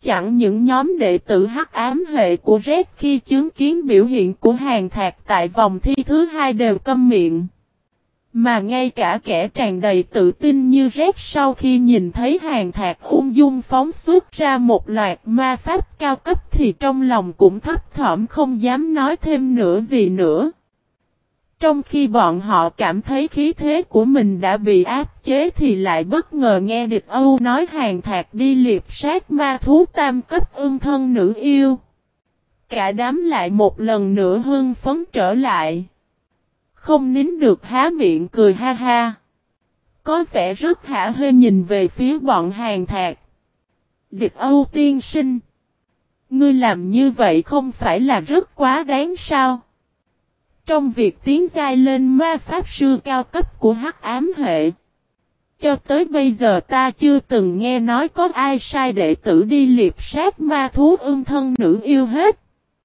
Chẳng những nhóm đệ tử hắc ám hệ của Red khi chứng kiến biểu hiện của Hàn Thạc tại vòng thi thứ hai đều câm miệng. Mà ngay cả kẻ tràn đầy tự tin như Red sau khi nhìn thấy Hàn Thạc ung dung phóng xuất ra một loạt ma pháp cao cấp thì trong lòng cũng thấp thỏm không dám nói thêm nữa gì nữa. Trong khi bọn họ cảm thấy khí thế của mình đã bị áp chế thì lại bất ngờ nghe địch Âu nói Hàn Thạc đi liệp sát ma thú tam cấp ương thân nữ yêu. Cả đám lại một lần nữa hưng phấn trở lại. Không nín được há miệng cười ha ha. Có vẻ rất hả hê nhìn về phía bọn Hàn Thạc. Địch Âu tiên sinh. Ngươi làm như vậy không phải là rất quá đáng sao? Trong việc tiến giai lên ma pháp sư cao cấp của hắc ám hệ. Cho tới bây giờ ta chưa từng nghe nói có ai sai đệ tử đi liệp sát ma thú ương thân nữ yêu hết.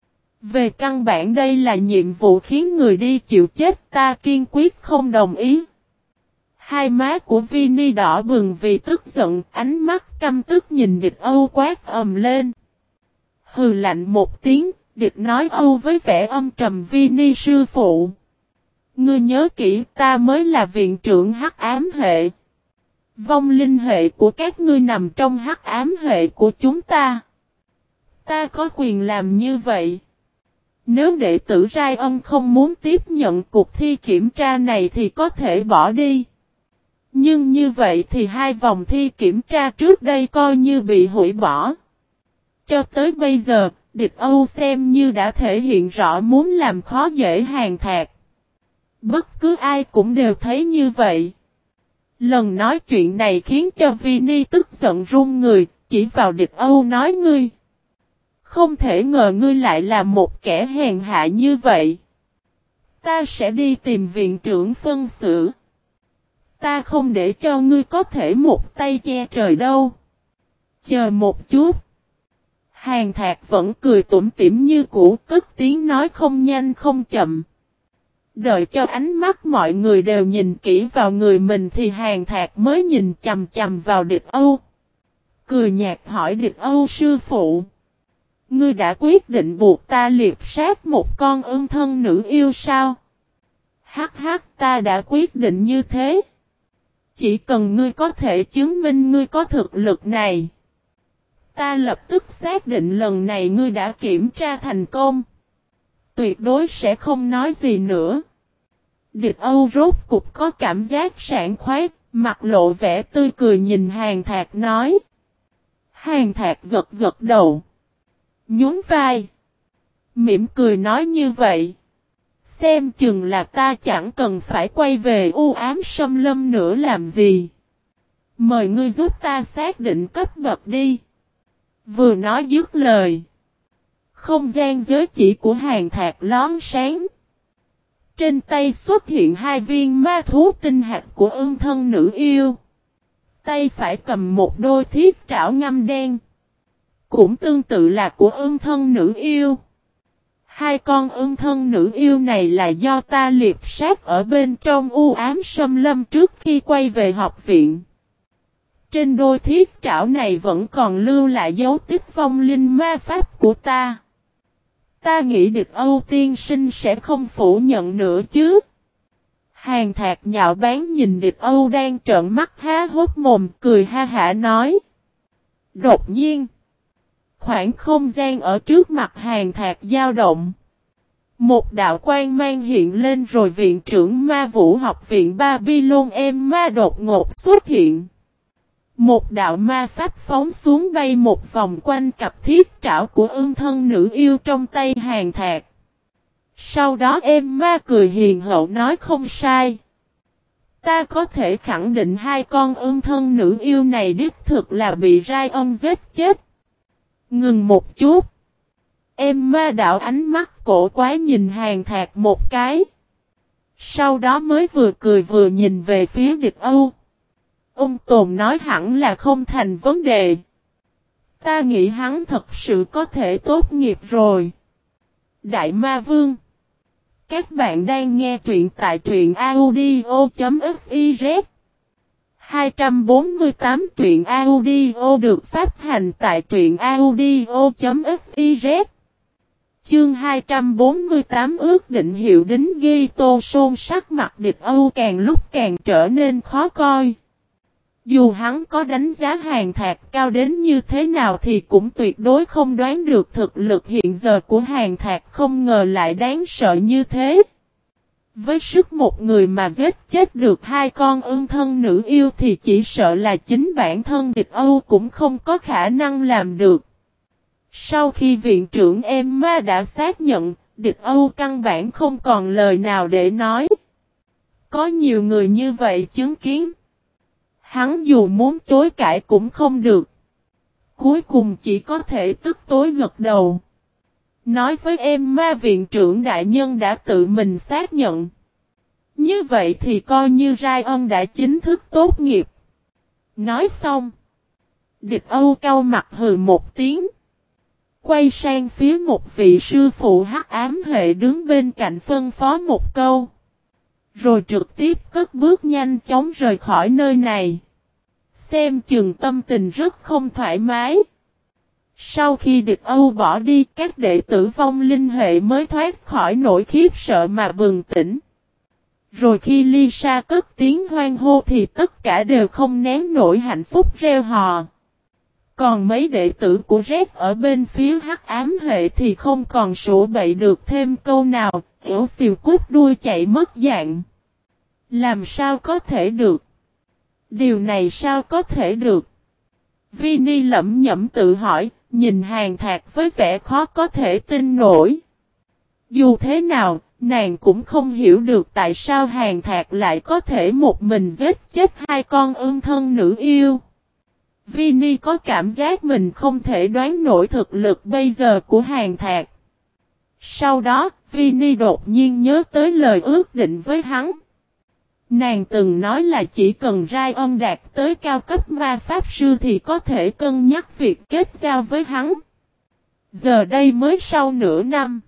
Về căn bản đây là nhiệm vụ khiến người đi chịu chết, ta kiên quyết không đồng ý. Hai má của Vinny đỏ bừng vì tức giận, ánh mắt căm tức nhìn địch Âu quát ầm lên. Hừ lạnh một tiếng, địch nói Âu với vẻ âm trầm Vinny sư phụ. Ngươi nhớ kỹ, ta mới là viện trưởng hắc ám hệ. Vong linh hệ của các ngươi nằm trong hắc ám hệ của chúng ta. Ta có quyền làm như vậy. Nếu đệ tử Rai Ân không muốn tiếp nhận cuộc thi kiểm tra này thì có thể bỏ đi. Nhưng như vậy thì hai vòng thi kiểm tra trước đây coi như bị hủy bỏ. Cho tới bây giờ, địch Âu xem như đã thể hiện rõ muốn làm khó dễ Hàn Thạc. Bất cứ ai cũng đều thấy như vậy. Lần nói chuyện này khiến cho Vinny tức giận run người, chỉ vào địch Âu nói ngươi. Không thể ngờ ngươi lại là một kẻ hèn hạ như vậy. Ta sẽ đi tìm viện trưởng phân xử. Ta không để cho ngươi có thể một tay che trời đâu. Chờ một chút. Hàn Thạc vẫn cười tủm tỉm như cũ, cất tiếng nói không nhanh không chậm. Đợi cho ánh mắt mọi người đều nhìn kỹ vào người mình thì Hàn Thạc mới nhìn chằm chằm vào địch Âu. Cười nhạt hỏi địch Âu sư phụ. Ngươi đã quyết định buộc ta liệp sát một con ương thân nữ yêu sao? Hắc hắc, ta đã quyết định như thế. Chỉ cần ngươi có thể chứng minh ngươi có thực lực này. Ta lập tức xác định lần này ngươi đã kiểm tra thành công. Tuyệt đối sẽ không nói gì nữa. Địch Âu rốt cục có cảm giác sảng khoái, mặt lộ vẻ tươi cười nhìn Hàn Thạc nói. Hàn Thạc gật gật đầu. Nhún vai. Mỉm cười nói như vậy. Xem chừng là ta chẳng cần phải quay về u ám xâm lâm nữa làm gì. Mời ngươi giúp ta xác định cấp bậc đi. Vừa nói dứt lời. Không gian giới chỉ của Hàn Thạc lón sáng. Trên tay xuất hiện hai viên ma thú tinh hạt của ương thân nữ yêu. Tay phải cầm một đôi thiết trảo ngăm đen. Cũng tương tự là của ương thân nữ yêu. Hai con ương thân nữ yêu này là do ta liệp sát ở bên trong u ám xâm lâm trước khi quay về học viện. Trên đôi thiết trảo này vẫn còn lưu lại dấu tích vong linh ma pháp của ta. Ta nghĩ địch Âu tiên sinh sẽ không phủ nhận nữa chứ. Hàn Thạc nhạo báng nhìn địch Âu đang trợn mắt há hốt mồm cười ha hả nói. Đột nhiên. Khoảng không gian ở trước mặt Hàn Thạc dao động. Một đạo quang mang hiện lên rồi viện trưởng ma vũ học viện Babylon Ma đột ngột xuất hiện. Một đạo ma pháp phóng xuống bay một vòng quanh cặp thiết trảo của ương thân nữ yêu trong tay Hàn Thạc. Sau đó Ma cười hiền hậu nói không sai. Ta có thể khẳng định hai con ương thân nữ yêu này đích thực là bị Ryan giết chết. Ngừng một chút. Ma đảo ánh mắt cổ quái nhìn Hàn Thạc một cái. Sau đó mới vừa cười vừa nhìn về phía địch Âu. Ông Tồn nói hẳn là không thành vấn đề. Ta nghĩ hắn thật sự có thể tốt nghiệp rồi. Đại Ma Vương. Các bạn đang nghe truyện tại truyện audio.fiz. 248 truyện audio được phát hành tại truyện audio.fiz. Chương 248 ước định hiệu đính ghi Tô Sôn sắc mặt địch Âu càng lúc càng trở nên khó coi. Dù hắn có đánh giá Hàn Thạc cao đến như thế nào thì cũng tuyệt đối không đoán được thực lực hiện giờ của Hàn Thạc không ngờ lại đáng sợ như thế. Với sức một người mà giết chết được hai con ương thân nữ yêu thì chỉ sợ là chính bản thân địch Âu cũng không có khả năng làm được. Sau khi viện trưởng Emma đã xác nhận, địch Âu căn bản không còn lời nào để nói. Có nhiều người như vậy chứng kiến. Hắn dù muốn chối cãi cũng không được. Cuối cùng chỉ có thể tức tối gật đầu. Nói với Emma viện trưởng đại nhân đã tự mình xác nhận. Như vậy thì coi như Ryan đã chính thức tốt nghiệp. Nói xong. Địch Âu cau mặt hừ một tiếng. Quay sang phía một vị sư phụ hắc ám hệ đứng bên cạnh phân phó một câu. Rồi trực tiếp cất bước nhanh chóng rời khỏi nơi này. Xem chừng tâm tình rất không thoải mái. Sau khi địch Âu bỏ đi, các đệ tử vong linh hệ mới thoát khỏi nỗi khiếp sợ mà bừng tỉnh. Rồi khi Lisa cất tiếng hoan hô thì tất cả đều không nén nổi hạnh phúc reo hò. Còn mấy đệ tử của Red ở bên phía hắc ám hệ thì không còn sổ bậy được thêm câu nào, ẻo xìu cút đuôi chạy mất dạng. Làm sao có thể được? Điều này sao có thể được? Vinny lẩm nhẩm tự hỏi, nhìn Hàn Thạc với vẻ khó có thể tin nổi. Dù thế nào, nàng cũng không hiểu được tại sao Hàn Thạc lại có thể một mình giết chết hai con ương thân nữ yêu. Vinny có cảm giác mình không thể đoán nổi thực lực bây giờ của Hàn Thạc. Sau đó, Vinny đột nhiên nhớ tới lời ước định với hắn. Nàng từng nói là chỉ cần Ryan đạt tới cao cấp ma pháp sư thì có thể cân nhắc việc kết giao với hắn. Giờ đây mới sau nửa năm.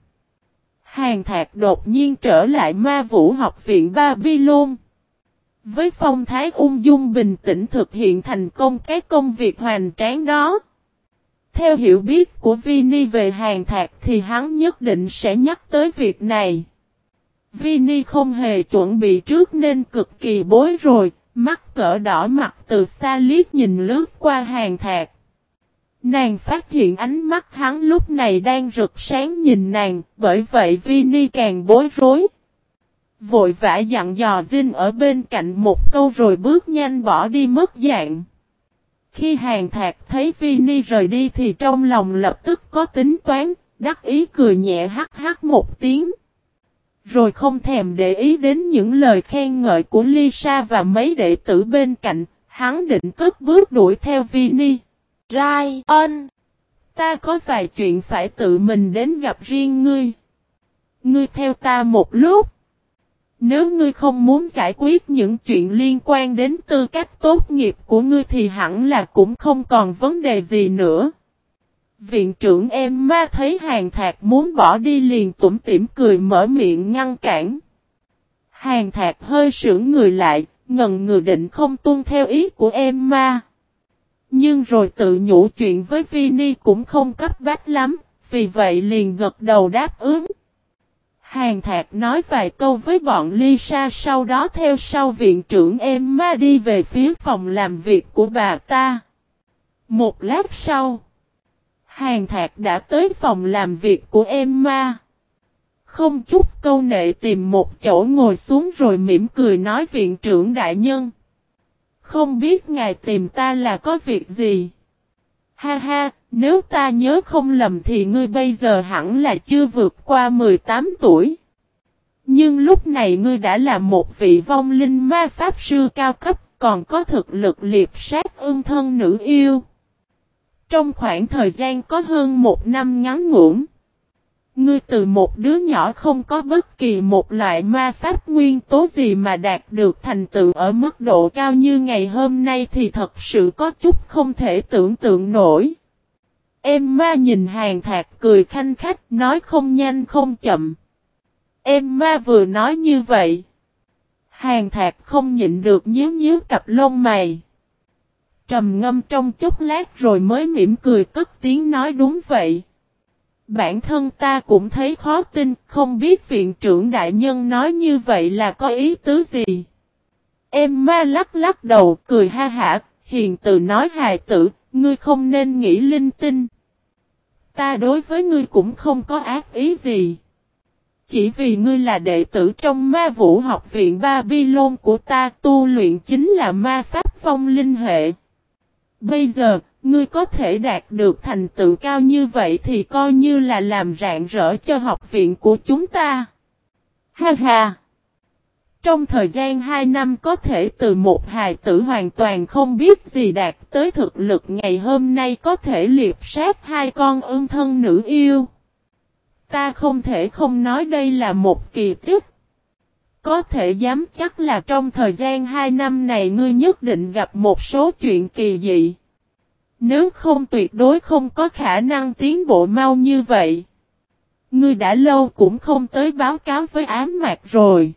Hàn Thạc đột nhiên trở lại ma vũ học viện Babylon. Với phong thái ung dung bình tĩnh thực hiện thành công cái công việc hoành tráng đó. Theo hiểu biết của Vinny về Hàn Thạc thì hắn nhất định sẽ nhắc tới việc này. Vinny không hề chuẩn bị trước nên cực kỳ bối rối, mắt cỡ đỏ mặt từ xa liếc nhìn lướt qua Hàn Thạc. Nàng phát hiện ánh mắt hắn lúc này đang rực sáng nhìn nàng, bởi vậy Vinny càng bối rối. Vội vã dặn dò Jin ở bên cạnh một câu rồi bước nhanh bỏ đi mất dạng. Khi Hàn Thạc thấy Vinny rời đi thì trong lòng lập tức có tính toán, đắc ý cười nhẹ hắc hắc một tiếng. Rồi không thèm để ý đến những lời khen ngợi của Lisa và mấy đệ tử bên cạnh, hắn định cất bước đuổi theo Vinny. Ryan, ta có vài chuyện phải tự mình đến gặp riêng ngươi. Ngươi theo ta một lúc. Nếu ngươi không muốn giải quyết những chuyện liên quan đến tư cách tốt nghiệp của ngươi thì hẳn là cũng không còn vấn đề gì nữa. Viện trưởng Emma thấy Hàn Thạc muốn bỏ đi liền tủm tỉm cười mở miệng ngăn cản. Hàn Thạc hơi sững người lại, ngần ngừ định không tuân theo ý của Emma. Nhưng rồi tự nhủ chuyện với Vinny cũng không cấp bách lắm, vì vậy liền gật đầu đáp ứng. Hàn Thạc nói vài câu với bọn Lisa sau đó theo sau viện trưởng Emma đi về phía phòng làm việc của bà ta. Một lát sau, Hàn Thạc đã tới phòng làm việc của Emma. Không chút câu nệ tìm một chỗ ngồi xuống rồi mỉm cười nói viện trưởng đại nhân. Không biết ngài tìm ta là có việc gì? Ha ha, nếu ta nhớ không lầm thì ngươi bây giờ hẳn là chưa vượt qua 18 tuổi. Nhưng lúc này ngươi đã là một vị vong linh ma pháp sư cao cấp, còn có thực lực liệp sát ương thân nữ yêu. Trong khoảng thời gian có hơn một năm ngắn ngủn, ngươi từ một đứa nhỏ không có bất kỳ một loại ma pháp nguyên tố gì mà đạt được thành tựu ở mức độ cao như ngày hôm nay thì thật sự có chút không thể tưởng tượng nổi. Emma nhìn Hàn Thạc cười khanh khách nói không nhanh không chậm. Emma vừa nói như vậy, Hàn Thạc không nhịn được nhíu nhíu cặp lông mày. Trầm ngâm trong chốc lát rồi mới mỉm cười cất tiếng nói đúng vậy. Bản thân ta cũng thấy khó tin, không biết viện trưởng đại nhân nói như vậy là có ý tứ gì. Emma lắc lắc đầu cười ha hả, hiền từ nói hài tử, ngươi không nên nghĩ linh tinh. Ta đối với ngươi cũng không có ác ý gì. Chỉ vì ngươi là đệ tử trong ma vũ học viện Babylon của ta, tu luyện chính là ma pháp vong linh hệ. Bây giờ, ngươi có thể đạt được thành tựu cao như vậy thì coi như là làm rạng rỡ cho học viện của chúng ta. Ha ha! Trong thời gian 2 năm có thể từ một hài tử hoàn toàn không biết gì đạt tới thực lực ngày hôm nay có thể liệp sát 2 con ương thân nữ yêu. Ta không thể không nói đây là một kỳ tích. Có thể dám chắc là trong thời gian 2 năm này ngươi nhất định gặp một số chuyện kỳ dị. Nếu không tuyệt đối không có khả năng tiến bộ mau như vậy. Ngươi đã lâu cũng không tới báo cáo với ám mạc rồi.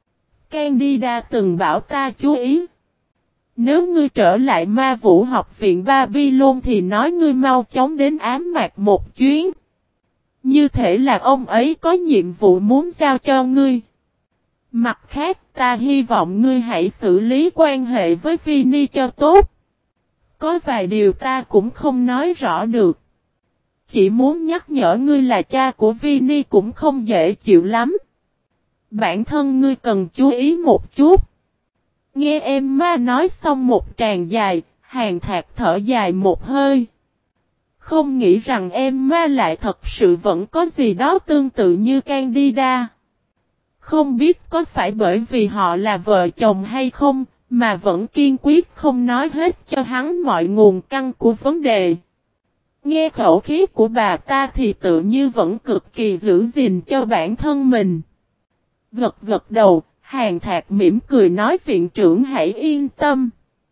Candida từng bảo ta chú ý. Nếu ngươi trở lại ma vũ học viện Babylon thì nói ngươi mau chóng đến ám mạc một chuyến. Như thể là ông ấy có nhiệm vụ muốn giao cho ngươi. Mặt khác ta hy vọng ngươi hãy xử lý quan hệ với Vinny cho tốt. Có vài điều ta cũng không nói rõ được. Chỉ muốn nhắc nhở ngươi là cha của Vinny cũng không dễ chịu lắm. Bản thân ngươi cần chú ý một chút. Nghe Emma nói xong một tràng dài, Hàn Thạc thở dài một hơi. Không nghĩ rằng Emma lại thật sự vẫn có gì đó tương tự như Candida. Không biết có phải bởi vì họ là vợ chồng hay không, mà vẫn kiên quyết không nói hết cho hắn mọi nguồn căn của vấn đề. Nghe khẩu khí của bà ta thì tự như vẫn cực kỳ giữ gìn cho bản thân mình. Gật gật đầu, Hàn Thạc mỉm cười nói viện trưởng hãy yên tâm.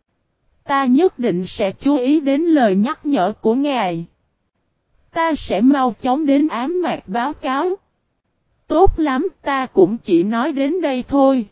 Ta nhất định sẽ chú ý đến lời nhắc nhở của ngài. Ta sẽ mau chóng đến ám mạc báo cáo. Tốt lắm, ta cũng chỉ nói đến đây thôi.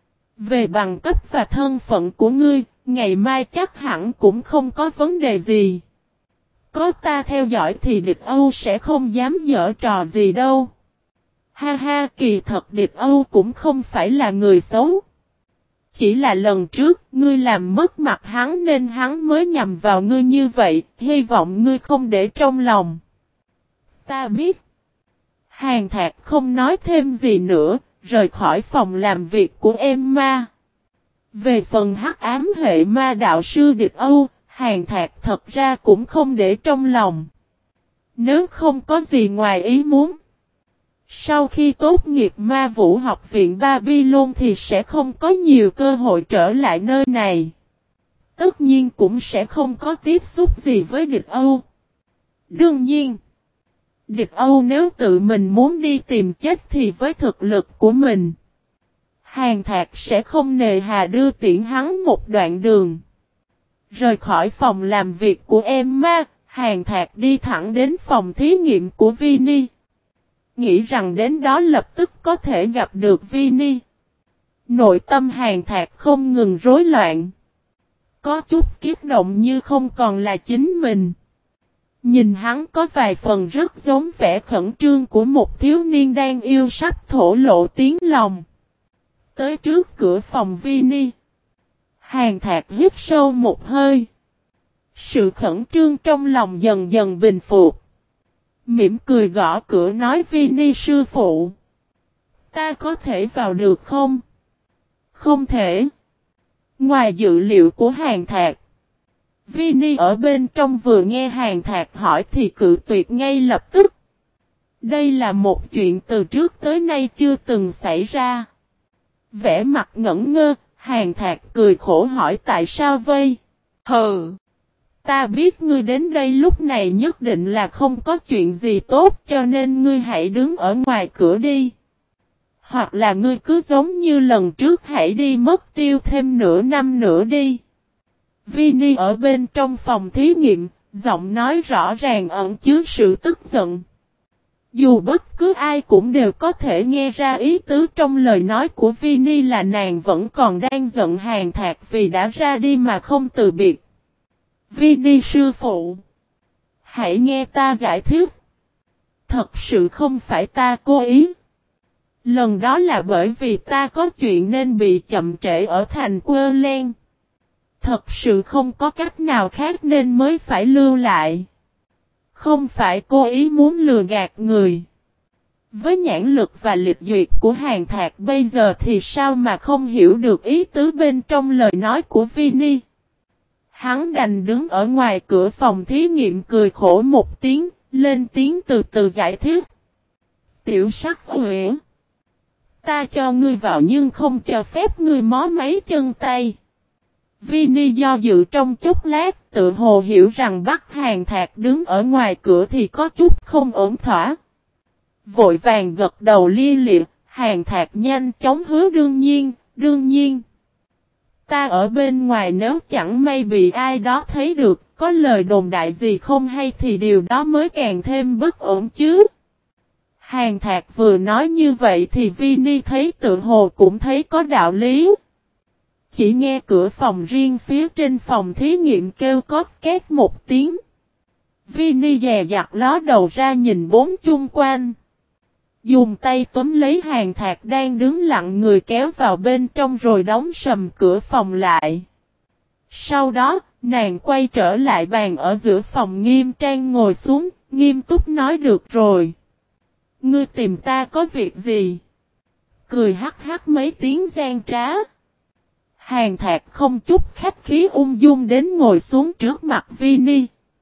Về bằng cấp và thân phận của ngươi, ngày mai chắc hẳn cũng không có vấn đề gì. Có ta theo dõi thì địch Âu sẽ không dám giở trò gì đâu. Ha ha, kỳ thật địch Âu cũng không phải là người xấu. Chỉ là lần trước ngươi làm mất mặt hắn nên hắn mới nhằm vào ngươi như vậy, hy vọng ngươi không để trong lòng. Ta biết. Hàn Thạc không nói thêm gì nữa, rời khỏi phòng làm việc của Emma. Về phần hắc ám hệ ma đạo sư địch Âu, Hàn Thạc thật ra cũng không để trong lòng. Nếu không có gì ngoài ý muốn. Sau khi tốt nghiệp ma vũ học viện Babylon thì sẽ không có nhiều cơ hội trở lại nơi này. Tất nhiên cũng sẽ không có tiếp xúc gì với địch Âu. Đương nhiên, địch Âu nếu tự mình muốn đi tìm chết thì với thực lực của mình, Hàn Thạc sẽ không nề hà đưa tiễn hắn một đoạn đường. Rời khỏi phòng làm việc của Emma, Hàn Thạc đi thẳng đến phòng thí nghiệm của Vinny. Nghĩ rằng đến đó lập tức có thể gặp được Vinny. Nội tâm Hàn Thạc không ngừng rối loạn. Có chút kiếp động như không còn là chính mình. Nhìn hắn có vài phần rất giống vẻ khẩn trương của một thiếu niên đang yêu sắp thổ lộ tiếng lòng. Tới trước cửa phòng Vinny, Hàn Thạc hít sâu một hơi. Sự khẩn trương trong lòng dần dần bình phục. Mỉm cười gõ cửa nói Vinny sư phụ. Ta có thể vào được không? Không thể. Ngoài dự liệu của Hàn Thạc, Vinny ở bên trong vừa nghe Hàn Thạc hỏi thì cự tuyệt ngay lập tức. Đây là một chuyện từ trước tới nay chưa từng xảy ra. Vẻ mặt ngẩn ngơ, Hàn Thạc cười khổ hỏi tại sao vây? Hừ! Ta biết ngươi đến đây lúc này nhất định là không có chuyện gì tốt cho nên ngươi hãy đứng ở ngoài cửa đi. Hoặc là ngươi cứ giống như lần trước hãy đi mất tiêu thêm nửa năm nữa đi. Vinny ở bên trong phòng thí nghiệm, giọng nói rõ ràng ẩn chứa sự tức giận. Dù bất cứ ai cũng đều có thể nghe ra ý tứ trong lời nói của Vini là nàng vẫn còn đang giận Hàn Thạc vì đã ra đi mà không từ biệt. Vini sư phụ, hãy nghe ta giải thích. Thật sự không phải ta cố ý. Lần đó là bởi vì ta có chuyện nên bị chậm trễ ở thành Quơ Len. Thật sự không có cách nào khác nên mới phải lưu lại. Không phải cố ý muốn lừa gạt người. Với nhãn lực và lịch duyệt của Hàn Thạc bây giờ thì sao mà không hiểu được ý tứ bên trong lời nói của Vini. Hắn đành đứng ở ngoài cửa phòng thí nghiệm cười khổ một tiếng, lên tiếng từ từ giải thích. Tiểu Sắc Huệ, ta cho ngươi vào nhưng không cho phép ngươi mó mấy chân tay. Vini do dự trong chốc lát, tự hồ hiểu rằng bắt Hàn Thạc đứng ở ngoài cửa thì có chút không ổn thỏa. Vội vàng gật đầu lia lịa, Hàn Thạc nhanh chóng hứa đương nhiên. Ta ở bên ngoài nếu chẳng may bị ai đó thấy được, có lời đồn đại gì không hay thì điều đó mới càng thêm bất ổn chứ. Hàn Thạc vừa nói như vậy thì Vini thấy tự hồ cũng thấy có đạo lý. Chỉ nghe cửa phòng riêng phía trên phòng thí nghiệm kêu cót két một tiếng. Vini dè dặt ló đầu ra nhìn bốn chung quanh. Dùng tay túm lấy Hàn Thạc đang đứng lặng người kéo vào bên trong rồi đóng sầm cửa phòng lại. Sau đó, nàng quay trở lại bàn ở giữa phòng nghiêm trang ngồi xuống, nghiêm túc nói được rồi. Ngươi tìm ta có việc gì? Cười hắc hắc mấy tiếng gian trá. Hàn Thạc không chút khách khí ung dung đến ngồi xuống trước mặt Vini.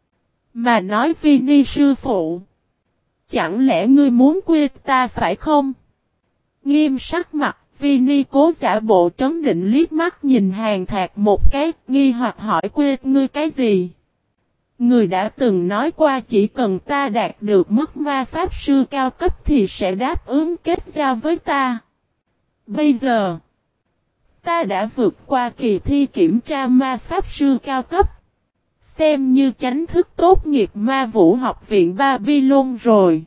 Mà nói Vini sư phụ. Chẳng lẽ ngươi muốn quê ta phải không? Nghiêm sắc mặt, Vini cố giả bộ trấn định liếc mắt nhìn Hàn Thạc một cái, nghi hoặc hỏi quê ngươi cái gì? Người đã từng nói qua chỉ cần ta đạt được mức ma pháp sư cao cấp thì sẽ đáp ứng kết giao với ta. Bây giờ, ta đã vượt qua kỳ thi kiểm tra ma pháp sư cao cấp. Xem như chánh thức tốt nghiệp ma vũ học viện Babylon rồi.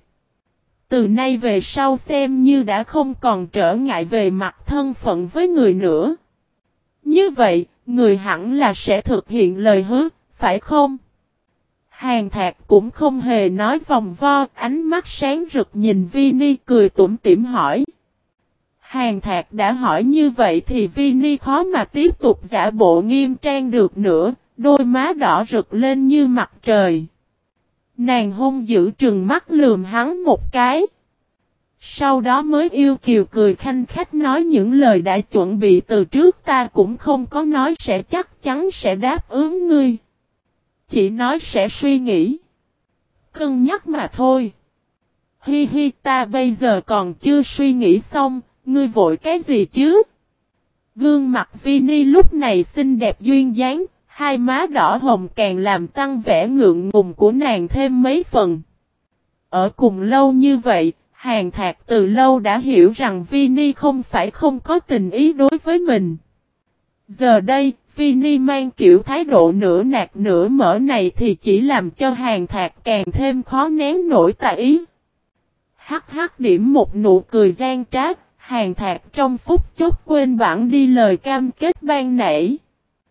Từ nay về sau xem như đã không còn trở ngại về mặt thân phận với người nữa. Như vậy, người hẳn là sẽ thực hiện lời hứa, phải không? Hàn Thạc cũng không hề nói vòng vo, ánh mắt sáng rực nhìn Vini cười tủm tỉm hỏi. Hàn Thạc đã hỏi như vậy thì Vini khó mà tiếp tục giả bộ nghiêm trang được nữa, đôi má đỏ rực lên như mặt trời. Nàng hung dữ trừng mắt lườm hắn một cái. Sau đó mới yêu kiều cười khanh khách nói những lời đã chuẩn bị từ trước ta cũng không có nói sẽ chắc chắn sẽ đáp ứng ngươi. Chỉ nói sẽ suy nghĩ. Cân nhắc mà thôi. Hi hi ta bây giờ còn chưa suy nghĩ xong, ngươi vội cái gì chứ? Gương mặt Vini lúc này xinh đẹp duyên dáng, hai má đỏ hồng càng làm tăng vẻ ngượng ngùng của nàng thêm mấy phần. Ở cùng lâu như vậy, Hàn Thạc từ lâu đã hiểu rằng Vini không phải không có tình ý đối với mình. Giờ đây, Vini mang kiểu thái độ nửa nạt nửa mở này thì chỉ làm cho Hàn Thạc càng thêm khó nén nổi tà ý. Hắc hắc điểm một nụ cười gian trá, Hàn Thạc trong phút chốc quên bẵng đi lời cam kết ban nãy.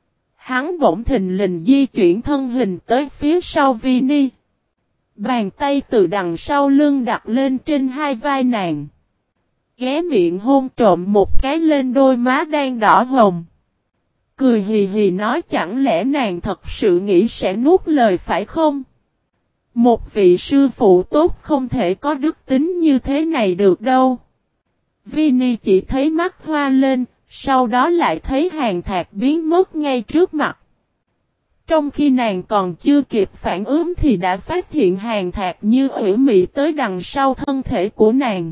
Hắn bỗng thình lình di chuyển thân hình tới phía sau Vini. Bàn tay từ đằng sau lưng đặt lên trên hai vai nàng. Ghé miệng hôn trộm một cái lên đôi má đang đỏ hồng. Cười hì hì nói chẳng lẽ nàng thật sự nghĩ sẽ nuốt lời phải không? Một vị sư phụ tốt không thể có đức tính như thế này được đâu. Vini chỉ thấy mắt hoa lên, sau đó lại thấy Hàn Thạc biến mất ngay trước mặt. Trong khi nàng còn chưa kịp phản ứng thì đã phát hiện Hàn Thạc như ủy mị tới đằng sau thân thể của nàng.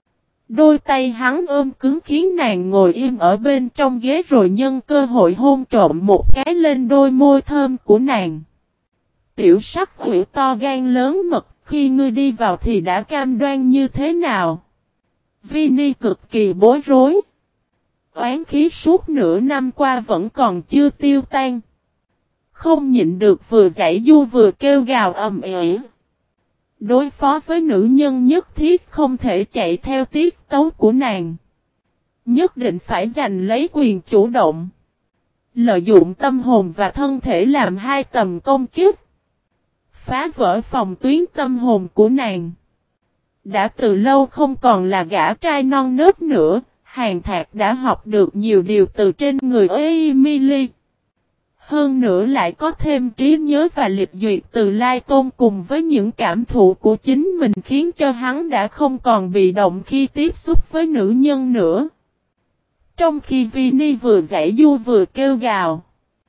Đôi tay hắn ôm cứng khiến nàng ngồi im ở bên trong ghế rồi nhân cơ hội hôn trộm một cái lên đôi môi thơm của nàng. Tiểu Sắc Huệ to gan lớn mật, khi ngươi đi vào thì đã cam đoan như thế nào? Vini cực kỳ bối rối. Oán khí suốt nửa năm qua vẫn còn chưa tiêu tan. Không nhịn được vừa giãy du vừa kêu gào ầm ĩ. Đối phó với nữ nhân nhất thiết không thể chạy theo tiết tấu của nàng. Nhất định phải giành lấy quyền chủ động. Lợi dụng tâm hồn và thân thể làm hai tầm công kích. Phá vỡ phòng tuyến tâm hồn của nàng. Đã từ lâu không còn là gã trai non nớt nữa. Hàn Thạc đã học được nhiều điều từ trên người Emily. Hơn nữa lại có thêm trí nhớ và liệt duyệt từ Lai Tôn cùng với những cảm thụ của chính mình khiến cho hắn đã không còn bị động khi tiếp xúc với nữ nhân nữa. Trong khi Vinny vừa giãy giụa vừa kêu gào,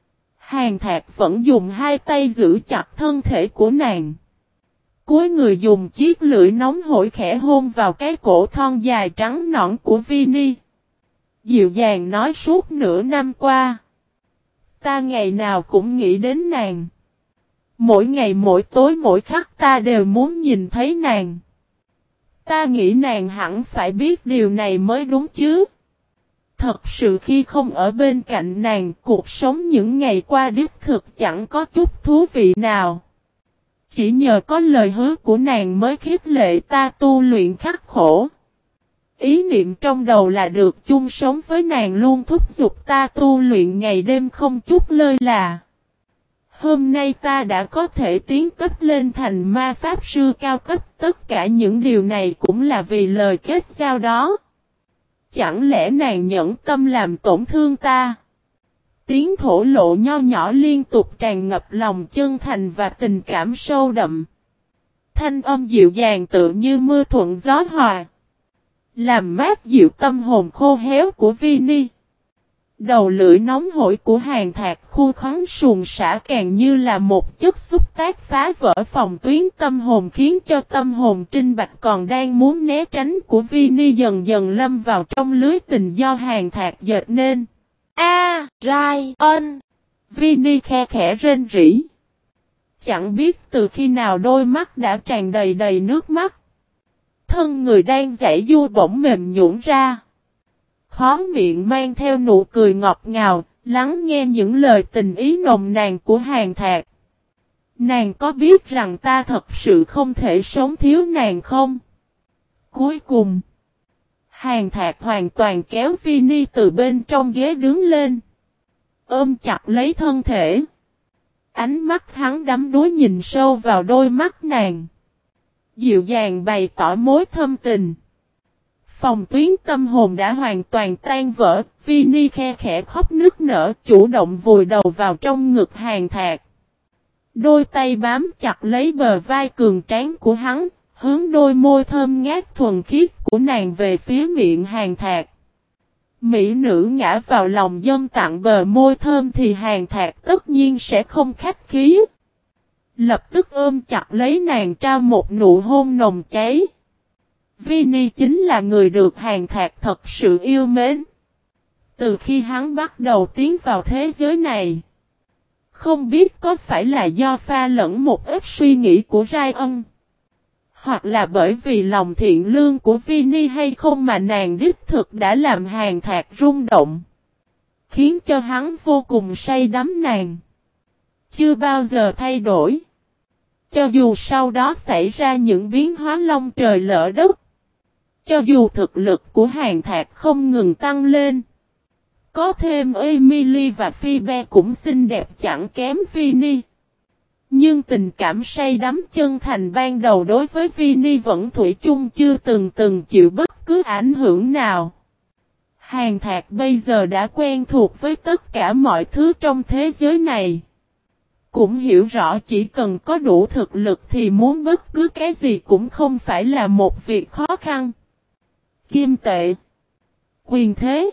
Hàn Thạc vẫn dùng hai tay giữ chặt thân thể của nàng. Cuối người dùng chiếc lưỡi nóng hổi khẽ hôn vào cái cổ thon dài trắng nõn của Vinny. Dịu dàng nói suốt nửa năm qua. Ta ngày nào cũng nghĩ đến nàng. Mỗi ngày mỗi tối mỗi khắc ta đều muốn nhìn thấy nàng. Ta nghĩ nàng hẳn phải biết điều này mới đúng chứ. Thật sự khi không ở bên cạnh nàng, cuộc sống những ngày qua đích thực chẳng có chút thú vị nào. Chỉ nhờ có lời hứa của nàng mới khích lệ ta tu luyện khắc khổ. Ý niệm trong đầu là được chung sống với nàng luôn thúc giục ta tu luyện ngày đêm không chút lơi là. Hôm nay ta đã có thể tiến cấp lên thành ma pháp sư cao cấp, tất cả những điều này cũng là vì lời kết giao đó. Chẳng lẽ nàng nhẫn tâm làm tổn thương ta? Tiếng thổ lộ nho nhỏ liên tục tràn ngập lòng chân thành và tình cảm sâu đậm. Thanh âm dịu dàng tự như mưa thuận gió hòa. Làm mát dịu tâm hồn khô héo của Vinny. Đầu lưỡi nóng hổi của Hàn Thạc khu khoáng suồng xả càng như là một chất xúc tác phá vỡ phòng tuyến tâm hồn khiến cho tâm hồn trinh bạch còn đang muốn né tránh của Vinny dần dần lâm vào trong lưới tình do Hàn Thạc dệt nên. Ryan! Vinny khe khẽ rên rỉ. Chẳng biết từ khi nào đôi mắt đã tràn đầy nước mắt. Thân người đang giãy giụa bỗng mềm nhũn ra. Khóe miệng mang theo nụ cười ngọt ngào, lắng nghe những lời tình ý nồng nàn của Hàn Thạc. Nàng có biết rằng ta thật sự không thể sống thiếu nàng không? Cuối cùng, Hàn Thạc hoàn toàn kéo Vinny từ bên trong ghế đứng lên. Ôm chặt lấy thân thể. Ánh mắt hắn đắm đuối nhìn sâu vào đôi mắt nàng. Dịu dàng bày tỏ mối thâm tình. Phòng tuyến tâm hồn đã hoàn toàn tan vỡ, Vinny khe khẽ khóc nức nở, chủ động vùi đầu vào trong ngực Hàn Thạc. Đôi tay bám chặt lấy bờ vai cường tráng của hắn, hướng đôi môi thơm ngát thuần khiết của nàng về phía miệng Hàn Thạc. Mỹ nữ ngã vào lòng dâng tặng bờ môi thơm thì Hàn Thạc tất nhiên sẽ không khách khí. Lập tức ôm chặt lấy nàng trao một nụ hôn nồng cháy. Vinny chính là người được Hàn Thạc thật sự yêu mến. Từ khi hắn bắt đầu tiến vào thế giới này, không biết có phải là do pha lẫn một ít suy nghĩ của Ryan, hoặc là bởi vì lòng thiện lương của Vinny hay không mà nàng đích thực đã làm Hàn Thạc rung động, khiến cho hắn vô cùng say đắm nàng. Chưa bao giờ thay đổi. Cho dù sau đó xảy ra những biến hóa long trời lỡ đất, cho dù thực lực của Hàn Thạc không ngừng tăng lên, có thêm Emily và Phoebe cũng xinh đẹp chẳng kém Vinny. Nhưng tình cảm say đắm chân thành ban đầu đối với Vinny vẫn thủy chung chưa từng chịu bất cứ ảnh hưởng nào. Hàn Thạc bây giờ đã quen thuộc với tất cả mọi thứ trong thế giới này. Cũng hiểu rõ chỉ cần có đủ thực lực thì muốn bất cứ cái gì cũng không phải là một việc khó khăn. Kim tệ, quyền thế,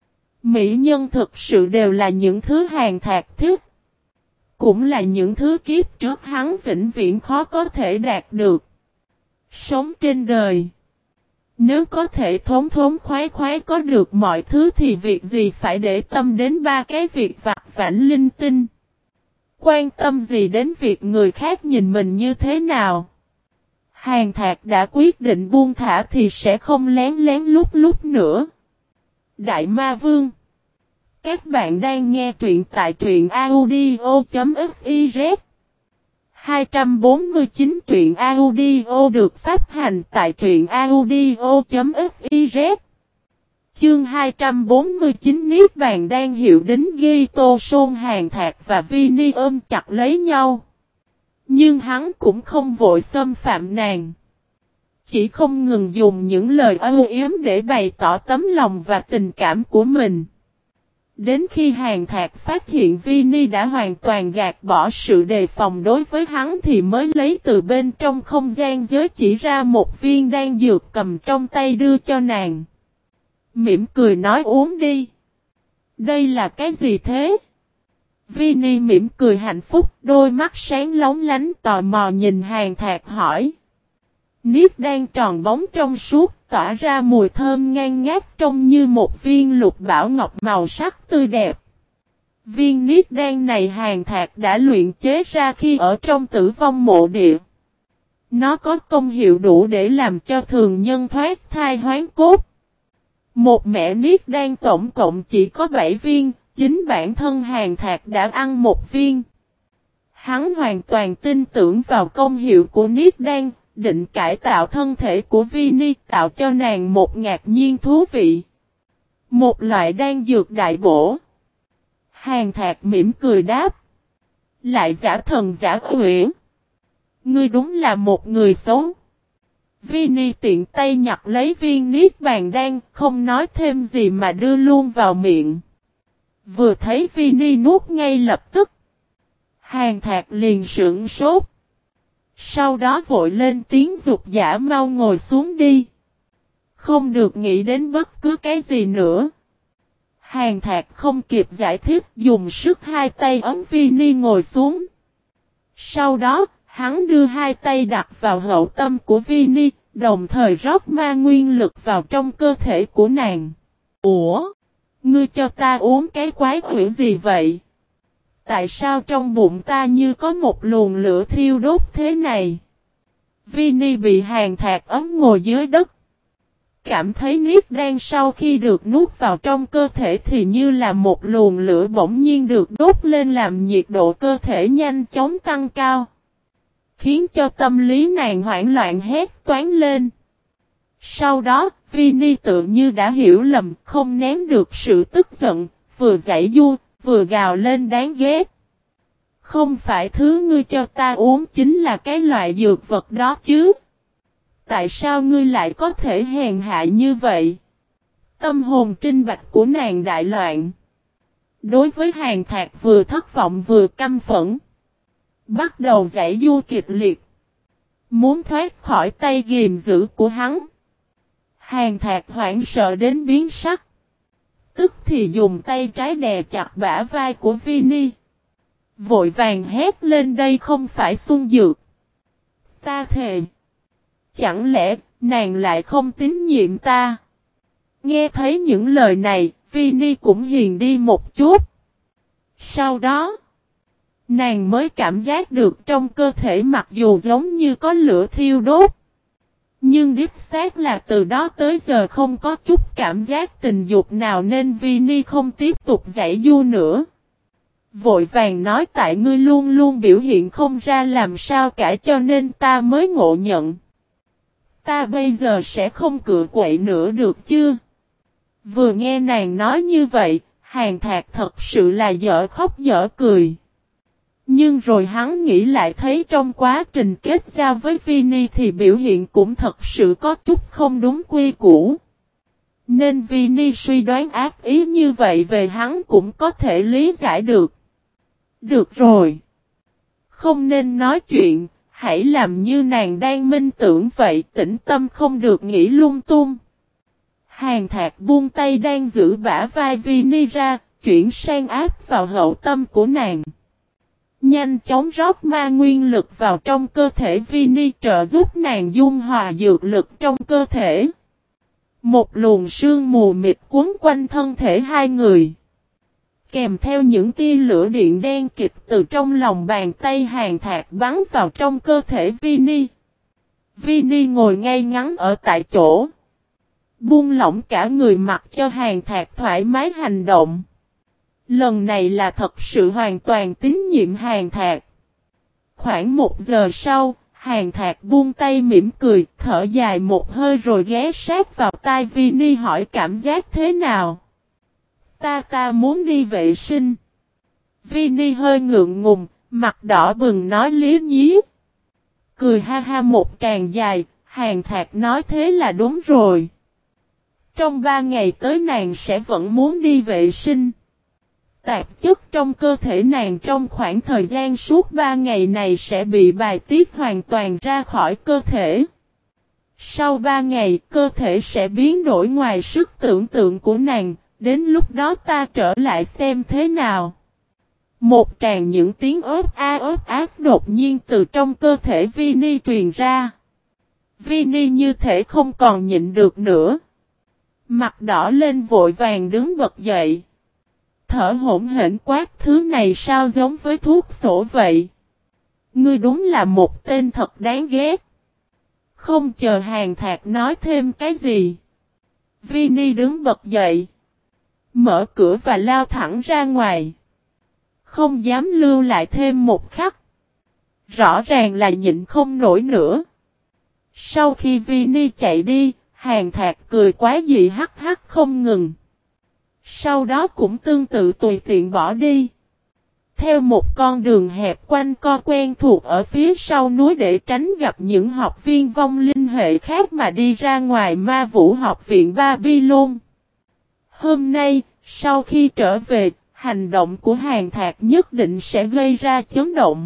mỹ nhân thực sự đều là những thứ Hàn Thạc thích. Cũng là những thứ kiếp trước hắn vĩnh viễn khó có thể đạt được. Sống trên đời, nếu có thể thống khoái có được mọi thứ thì việc gì phải để tâm đến ba cái việc vặt vãnh linh tinh. Quan tâm gì đến việc người khác nhìn mình như thế nào. Hàn Thạc đã quyết định buông thả thì sẽ không lén lén lút nữa. Đại Ma Vương, các bạn đang nghe truyện tại truyện audio.fiz. 249 truyện audio được phát hành tại truyện audio.fiz. Chương 249 Niết Bàn đang hiệu đính ghi Tô Sôn Hàn Thạc và Vini ôm chặt lấy nhau. Nhưng hắn cũng không vội xâm phạm nàng. Chỉ không ngừng dùng những lời âu yếm để bày tỏ tấm lòng và tình cảm của mình. Đến khi Hàn Thạc phát hiện Vini đã hoàn toàn gạt bỏ sự đề phòng đối với hắn thì mới lấy từ bên trong không gian giới chỉ ra một viên đan dược cầm trong tay đưa cho nàng. Mỉm cười nói uống đi. Đây là cái gì thế? Vini mỉm cười hạnh phúc, đôi mắt sáng lóng lánh tò mò nhìn Hàn Thạc hỏi. Niết đan tròn bóng trong suốt, tỏa ra mùi thơm ngang ngát trông như một viên lục bảo ngọc màu sắc tươi đẹp. Viên niết đan này Hàn Thạc đã luyện chế ra khi ở trong Tử Vong Mộ Địa. Nó có công hiệu đủ để làm cho thường nhân thoát thai hoán cốt. Một mẻ niết đan tổng cộng chỉ có 7 viên, chính bản thân Hàn Thạc đã ăn một viên. Hắn hoàn toàn tin tưởng vào công hiệu của niết đan, định cải tạo thân thể của Vini, tạo cho nàng một ngạc nhiên thú vị. Một loại đan dược đại bổ. Hàn Thạc mỉm cười đáp. Lại giả thần giả quỷ. Ngươi đúng là một người xấu. Vini tiện tay nhặt lấy viên niết bàn đan, không nói thêm gì mà đưa luôn vào miệng. Vừa thấy Vini nuốt ngay lập tức. Hàn Thạc liền sững sốt. Sau đó vội lên tiếng dục giả mau ngồi xuống đi. Không được nghĩ đến bất cứ cái gì nữa. Hàn Thạc không kịp giải thích, dùng sức hai tay ấm Vini ngồi xuống. Sau đó, hắn đưa hai tay đặt vào hậu tâm của Vini, đồng thời rót ma nguyên lực vào trong cơ thể của nàng. Ủa? Ngươi cho ta uống cái quái quỷ gì vậy? Tại sao trong bụng ta như có một luồng lửa thiêu đốt thế này? Vini bị Hàn Thạc ấm ngồi dưới đất. Cảm thấy niết đan sau khi được nuốt vào trong cơ thể thì như là một luồng lửa bỗng nhiên được đốt lên làm nhiệt độ cơ thể nhanh chóng tăng cao. Khiến cho tâm lý nàng hoảng loạn hét toáng lên. Sau đó, Vini tự như đã hiểu lầm, không nén được sự tức giận, vừa giãy giụa, vừa gào lên đáng ghét. Không phải thứ ngươi cho ta uống chính là cái loại dược vật đó chứ? Tại sao ngươi lại có thể hèn hạ như vậy? Tâm hồn trinh bạch của nàng đại loạn. Đối với Hàn Thạc vừa thất vọng vừa căm phẫn. Bắt đầu giãy giụa kịch liệt. Muốn thoát khỏi tay ghìm giữ của hắn. Hàn Thạc hoảng sợ đến biến sắc. Tức thì dùng tay trái đè chặt bả vai của Vini. Vội vàng hét lên đây không phải xuân dược. Ta thề. Chẳng lẽ nàng lại không tín nhiệm ta? Nghe thấy những lời này, Vini cũng hiền đi một chút. Sau đó, nàng mới cảm giác được trong cơ thể mặc dù giống như có lửa thiêu đốt. Nhưng đích xác là từ đó tới giờ không có chút cảm giác tình dục nào nên Vini không tiếp tục giãy giụa nữa. Vội vàng nói tại ngươi luôn luôn biểu hiện không ra làm sao cả cho nên ta mới ngộ nhận. Ta bây giờ sẽ không cựa quậy nữa được chưa? Vừa nghe nàng nói như vậy, Hàn Thạc thật sự là dở khóc dở cười. Nhưng rồi hắn nghĩ lại thấy trong quá trình kết giao với Vini thì biểu hiện cũng thật sự có chút không đúng quy củ. Nên Vini suy đoán ác ý như vậy về hắn cũng có thể lý giải được. Được rồi. Không nên nói chuyện, hãy làm như nàng đang minh tưởng vậy, tĩnh tâm không được nghĩ lung tung. Hàn Thạc buông tay đang giữ bả vai Vini ra, chuyển sang áp vào hậu tâm của nàng. Nhanh chóng rót ma nguyên lực vào trong cơ thể Vini trợ giúp nàng dung hòa dược lực trong cơ thể. Một luồng sương mù mịt cuốn quanh thân thể hai người. Kèm theo những tia lửa điện đen kịt từ trong lòng bàn tay Hàn Thạc bắn vào trong cơ thể Vini. Vini ngồi ngay ngắn ở tại chỗ. Buông lỏng cả người mặc cho Hàn Thạc thoải mái hành động. Lần này là thật sự hoàn toàn tín nhiệm Hàn Thạc. Khoảng 1 giờ sau, Hàn Thạc buông tay mỉm cười, thở dài một hơi rồi ghé sát vào tai Vini hỏi cảm giác thế nào. Ta muốn đi vệ sinh. Vini hơi ngượng ngùng, mặt đỏ bừng nói lý nhí. Cười ha ha một tràng dài, Hàn Thạc nói thế là đúng rồi. Trong 3 ngày tới nàng sẽ vẫn muốn đi vệ sinh. Tạp chất trong cơ thể nàng trong khoảng thời gian suốt 3 ngày này sẽ bị bài tiết hoàn toàn ra khỏi cơ thể. Sau 3 ngày, cơ thể sẽ biến đổi ngoài sức tưởng tượng của nàng, đến lúc đó ta trở lại xem thế nào. Một tràng những tiếng ớt ác đột nhiên từ trong cơ thể Vini truyền ra. Vini như thể không còn nhịn được nữa. Mặt đỏ lên vội vàng đứng bật dậy. Thở hổn hển quát thứ này sao giống với thuốc sổ vậy. Ngươi đúng là một tên thật đáng ghét. Không chờ Hàn Thạc nói thêm cái gì. Vini đứng bật dậy. Mở cửa và lao thẳng ra ngoài. Không dám lưu lại thêm một khắc. Rõ ràng là nhịn không nổi nữa. Sau khi Vini chạy đi, Hàn Thạc cười quá dị hắc hắc không ngừng. Sau đó cũng tương tự tùy tiện bỏ đi. Theo một con đường hẹp quanh co quen thuộc ở phía sau núi để tránh gặp những học viên vong linh hệ khác mà đi ra ngoài Ma Vũ học viện Babylon. Hôm nay, sau khi trở về, hành động của Hàn Thạc nhất định sẽ gây ra chấn động.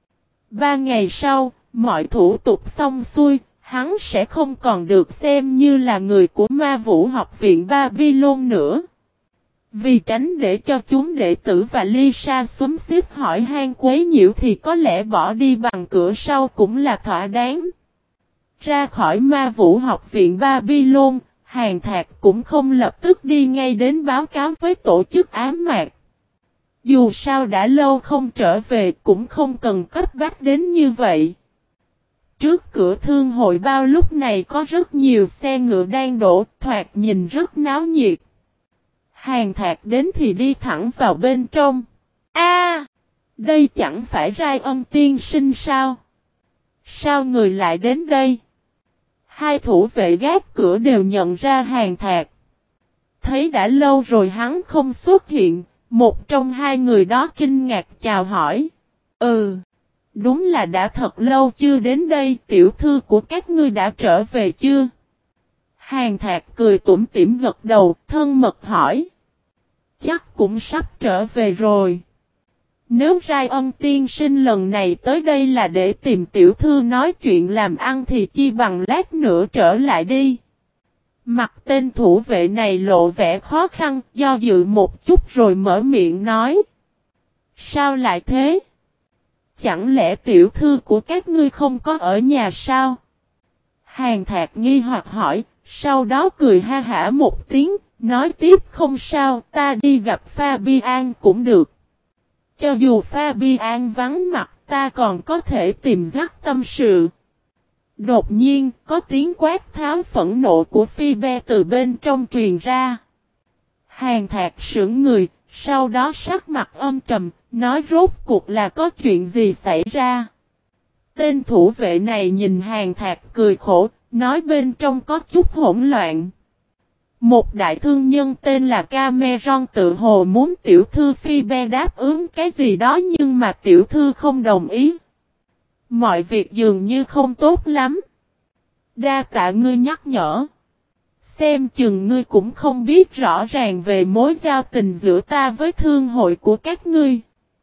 3 ngày sau, mọi thủ tục xong xuôi, hắn sẽ không còn được xem như là người của Ma Vũ học viện Babylon nữa. Vì tránh để cho chúng đệ tử và Lisa xúm xít hỏi han quấy nhiễu thì có lẽ bỏ đi bằng cửa sau cũng là thỏa đáng. Ra khỏi Ma Vũ học viện Babylon, Hàn Thạc cũng không lập tức đi ngay đến báo cáo với tổ chức ám mạc. Dù sao đã lâu không trở về cũng không cần cấp bách đến như vậy. Trước cửa thương hội bao lúc này có rất nhiều xe ngựa đang đổ, thoạt nhìn rất náo nhiệt. Hàn Thạc đến thì đi thẳng vào bên trong. Đây chẳng phải Rai Ân tiên sinh sao? Sao người lại đến đây? Hai thủ vệ gác cửa đều nhận ra Hàn Thạc. Thấy đã lâu rồi hắn không xuất hiện, một trong hai người đó kinh ngạc chào hỏi. Đúng là đã thật lâu chưa đến đây, tiểu thư của các ngươi đã trở về chưa? Hàn Thạc cười tủm tỉm gật đầu, thân mật hỏi. Chắc cũng sắp trở về rồi. Nếu Rai Ân tiên sinh lần này tới đây là để tìm tiểu thư nói chuyện làm ăn thì chi bằng lát nữa trở lại đi. Mặt tên thủ vệ này lộ vẻ khó khăn, do dự một chút rồi mở miệng nói. Sao lại thế? Chẳng lẽ tiểu thư của các ngươi không có ở nhà sao? Hàn Thạc nghi hoặc hỏi, sau đó cười ha hả một tiếng, nói tiếp không sao, ta đi gặp Fabian cũng được. Cho dù Fabian vắng mặt, ta còn có thể tìm dắt tâm sự. Đột nhiên, có tiếng quát tháo phẫn nộ của Phoebe từ bên trong truyền ra. Hàn Thạc sững người, sau đó sắc mặt âm trầm, nói rốt cuộc là có chuyện gì xảy ra. Tên thủ vệ này nhìn Hàn Thạc cười khổ, nói bên trong có chút hỗn loạn. Một đại thương nhân tên là Cameron tự hồ muốn tiểu thư Phoebe đáp ứng cái gì đó nhưng mà tiểu thư không đồng ý. Mọi việc dường như không tốt lắm. Đa tạ ngươi nhắc nhở. Xem chừng ngươi cũng không biết rõ ràng về mối giao tình giữa ta với thương hội của các ngươi.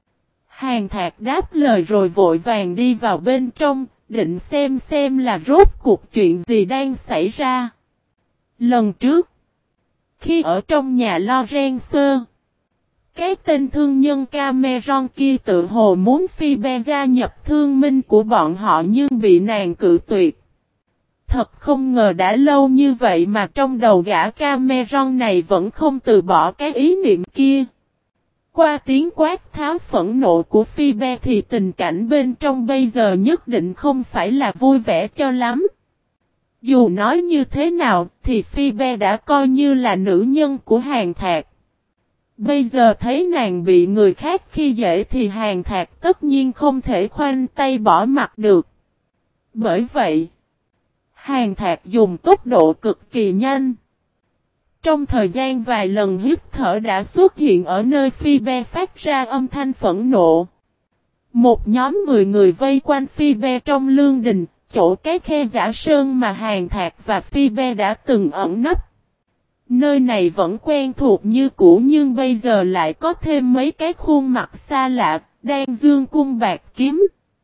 Hàn Thạc đáp lời rồi vội vàng đi vào bên trong, định xem là rốt cuộc chuyện gì đang xảy ra. Lần trước, khi ở trong nhà Lorenzo, cái tên thương nhân Cameron kia tự hồ muốn Phoebe gia nhập thương minh của bọn họ nhưng bị nàng cự tuyệt. Thật không ngờ đã lâu như vậy mà trong đầu gã Cameron này vẫn không từ bỏ cái ý niệm kia. Qua tiếng quát tháo phẫn nộ của Phoebe thì tình cảnh bên trong bây giờ nhất định không phải là vui vẻ cho lắm. Dù nói như thế nào thì Phoebe đã coi như là nữ nhân của Hàn Thạc. Bây giờ thấy nàng bị người khác khi dễ thì Hàn Thạc tất nhiên không thể khoanh tay bỏ mặc được. Bởi vậy, Hàn Thạc dùng tốc độ cực kỳ nhanh. Trong thời gian vài lần hít thở đã xuất hiện ở nơi Phi Be phát ra âm thanh phẫn nộ. Một nhóm 10 người vây quanh Phi Be trong lương đình, chỗ cái khe giả sơn mà Hàn Thạc và Phi Be đã từng ẩn nấp. Nơi này vẫn quen thuộc như cũ nhưng bây giờ lại có thêm mấy cái khuôn mặt xa lạ, đang dương cung bạc kiếm.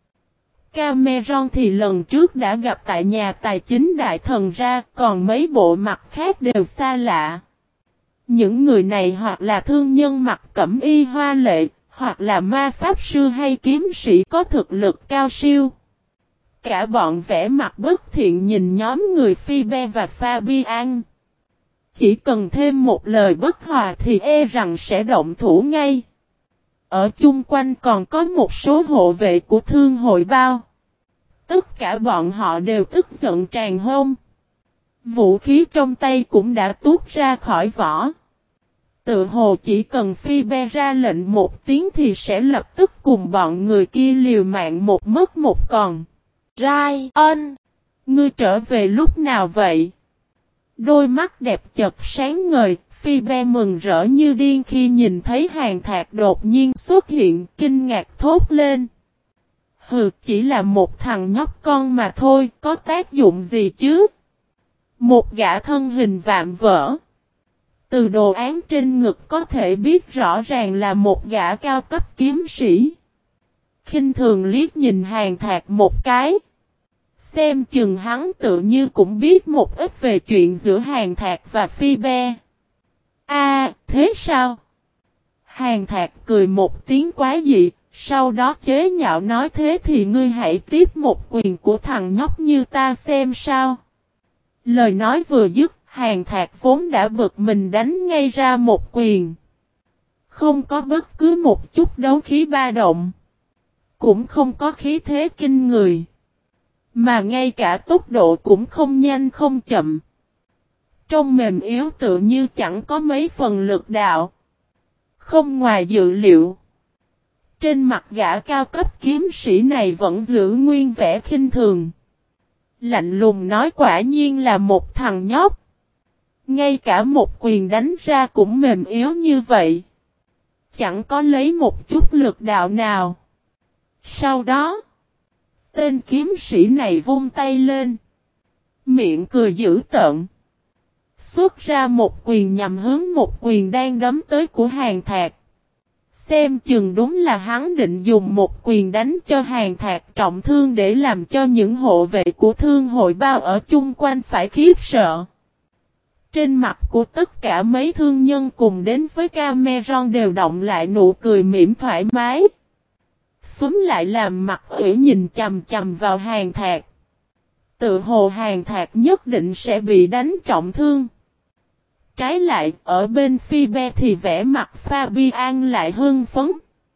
Cameron thì lần trước đã gặp tại nhà tài chính đại thần ra, còn mấy bộ mặt khác đều xa lạ. Những người này hoặc là thương nhân mặc cẩm y hoa lệ, hoặc là ma pháp sư hay kiếm sĩ có thực lực cao siêu. Cả bọn vẻ mặt bất thiện nhìn nhóm người Phi Be và Fabian. Chỉ cần thêm một lời bất hòa thì e rằng sẽ động thủ ngay. Ở chung quanh còn có một số hộ vệ của thương hội bao. Tất cả bọn họ đều tức giận tràn hông. Vũ khí trong tay cũng đã tuốt ra khỏi vỏ. Tự hồ chỉ cần Phi Be ra lệnh một tiếng thì sẽ lập tức cùng bọn người kia liều mạng một mất một còn. Ryan, ngươi trở về lúc nào vậy? Đôi mắt đẹp chật sáng ngời, Phi Be mừng rỡ như điên khi nhìn thấy Hàn Thạc đột nhiên xuất hiện, kinh ngạc thốt lên. Hừ, chỉ là một thằng nhóc con mà thôi, có tác dụng gì chứ? Một gã thân hình vạm vỡ. Từ đồ án trên ngực có thể biết rõ ràng là một gã cao cấp kiếm sĩ. Khinh thường liếc nhìn Hàn Thạc một cái. Xem chừng hắn tự như cũng biết một ít về chuyện giữa Hàn Thạc và Phi Be. Thế sao? Hàn Thạc cười một tiếng quái dị, sau đó chế nhạo nói thế thì ngươi hãy tiếp một quyền của thằng nhóc như ta xem sao. Lời nói vừa dứt, Hàn Thạc vốn đã bực mình đánh ngay ra một quyền. Không có bất cứ một chút đấu khí ba động. Cũng không có khí thế kinh người. Mà ngay cả tốc độ cũng không nhanh không chậm. Trông mềm yếu tự như chẳng có mấy phần lực đạo. Không ngoài dự liệu. Trên mặt gã cao cấp kiếm sĩ này vẫn giữ nguyên vẻ khinh thường. Lạnh lùng nói quả nhiên là một thằng nhóc. Ngay cả một quyền đánh ra cũng mềm yếu như vậy. Chẳng có lấy một chút lực đạo nào. Sau đó, tên kiếm sĩ này vung tay lên. Miệng cười dữ tợn. Xuất ra một quyền nhằm hướng một quyền đang đấm tới của Hàn Thạc. Xem chừng đúng là hắn định dùng một quyền đánh cho Hàn Thạc trọng thương để làm cho những hộ vệ của thương hội bao ở chung quanh phải khiếp sợ. Trên mặt của tất cả mấy thương nhân cùng đến với Cameron đều động lại nụ cười mỉm thoải mái. Xúm lại làm mặt ủy nhìn chằm chằm vào Hàn Thạc. Tự hồ Hàn Thạc nhất định sẽ bị đánh trọng thương. Trái lại, ở bên Phi Be thì vẻ mặt Fabian lại hưng phấn.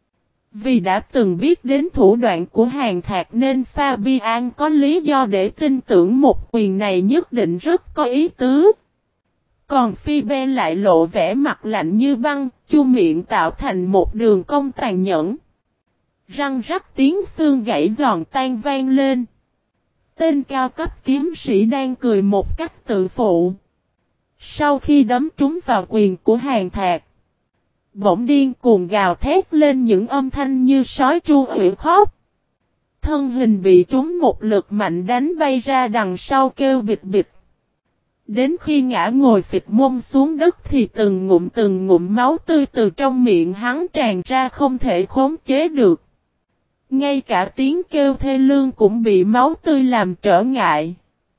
Vì đã từng biết đến thủ đoạn của Hàn Thạc nên Fabian có lý do để tin tưởng một quyền này nhất định rất có ý tứ. Còn Phi Be lại lộ vẻ mặt lạnh như băng, chu miệng tạo thành một đường cong tàn nhẫn. Răng rắc tiếng xương gãy giòn tan vang lên. Tên cao cấp kiếm sĩ đang cười một cách tự phụ. Sau khi đấm trúng vào quyền của Hàn Thạc, bỗng điên cuồng gào thét lên những âm thanh như sói tru ủy khóc. Thân hình bị trúng một lực mạnh đánh bay ra đằng sau kêu bịch bịch. Đến khi ngã ngồi phịch mông xuống đất thì từng ngụm máu tươi từ trong miệng hắn tràn ra không thể khống chế được. Ngay cả tiếng kêu thê lương cũng bị máu tươi làm trở ngại.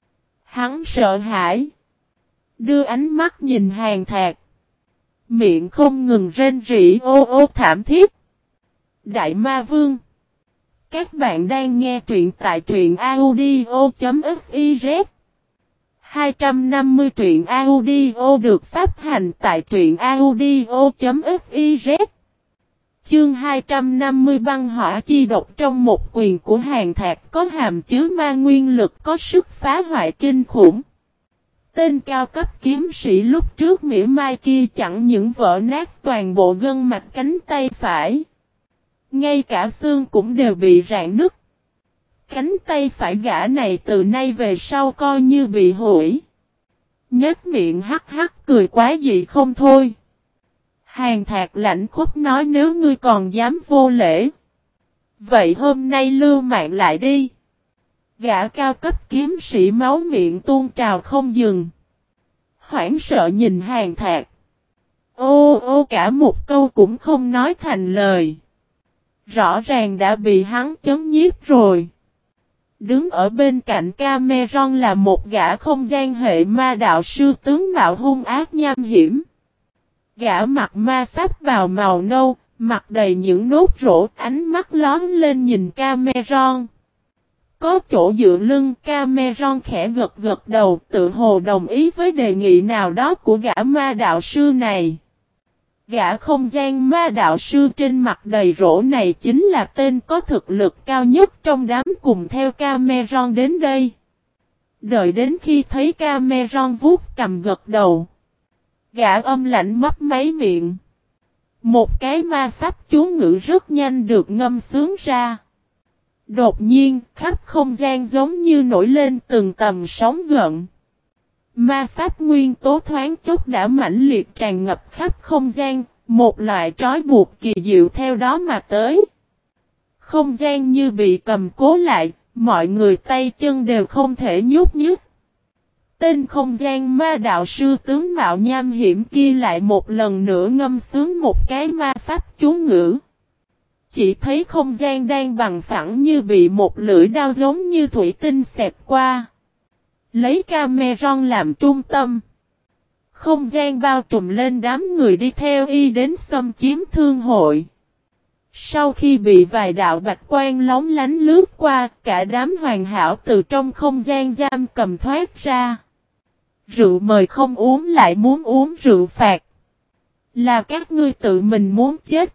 Hắn sợ hãi. Đưa ánh mắt nhìn Hàn Thạc. Miệng không ngừng rên rỉ ô ô thảm thiết. Đại Ma Vương. Các bạn đang nghe truyện tại truyện audio.fiz. 250 truyện audio được phát hành tại truyện audio.fiz. Chương 250 băng hỏa chi độc. Trong một quyền của Hàn Thạc có hàm chứa ma nguyên lực có sức phá hoại kinh khủng. Tên cao cấp kiếm sĩ lúc trước mỉa mai kia chẳng những vỡ nát toàn bộ gân mạch cánh tay phải. Ngay cả xương cũng đều bị rạn nứt. Cánh tay phải gã này từ nay về sau coi như bị hủy. Nhếch miệng hắc hắc cười quá dị không thôi. Hàn Thạc lạnh khúc nói nếu ngươi còn dám vô lễ. Vậy hôm nay lưu mạng lại đi. Gã cao cấp kiếm sĩ máu miệng tuôn trào không dừng. Hoảng sợ nhìn Hàn Thạc. Ô ô cả một câu cũng không nói thành lời. Rõ ràng đã bị hắn chấn nhiếp rồi. Đứng ở bên cạnh Cameron là một gã không gian hệ ma đạo sư tướng mạo hung ác nham hiểm. Gã mặc ma pháp bào màu nâu, mặt đầy những nốt rỗ, ánh mắt lóm lên nhìn Cameron. Có chỗ dựa lưng, Cameron khẽ gật gật đầu, tự hồ đồng ý với đề nghị nào đó của gã ma đạo sư này. Gã không gian ma đạo sư trên mặt đầy rỗ này chính là tên có thực lực cao nhất trong đám cùng theo Cameron đến đây. Đợi đến khi thấy Cameron vuốt cầm gật đầu. Gã âm lạnh mấp máy miệng. Một cái ma pháp chú ngữ rất nhanh được ngâm sướng ra. Đột nhiên, khắp không gian giống như nổi lên từng tầm sóng gợn. Ma pháp nguyên tố thoáng chốc đã mãnh liệt tràn ngập khắp không gian, một loại trói buộc kỳ diệu theo đó mà tới. Không gian như bị cầm cố lại, mọi người tay chân đều không thể nhúc nhích. Tên không gian ma đạo sư tướng mạo nham hiểm kia lại một lần nữa ngâm sướng một cái ma pháp chú ngữ. Chỉ thấy không gian đang bằng phẳng như bị một lưỡi đao giống như thủy tinh xẹt qua. Lấy Cameron làm trung tâm. Không gian bao trùm lên đám người đi theo y đến xâm chiếm thương hội. Sau khi bị vài đạo bạch quang lóng lánh lướt qua, cả đám hoàn hảo từ trong không gian giam cầm thoát ra. Rượu mời không uống lại muốn uống rượu phạt. Là các ngươi tự mình muốn chết.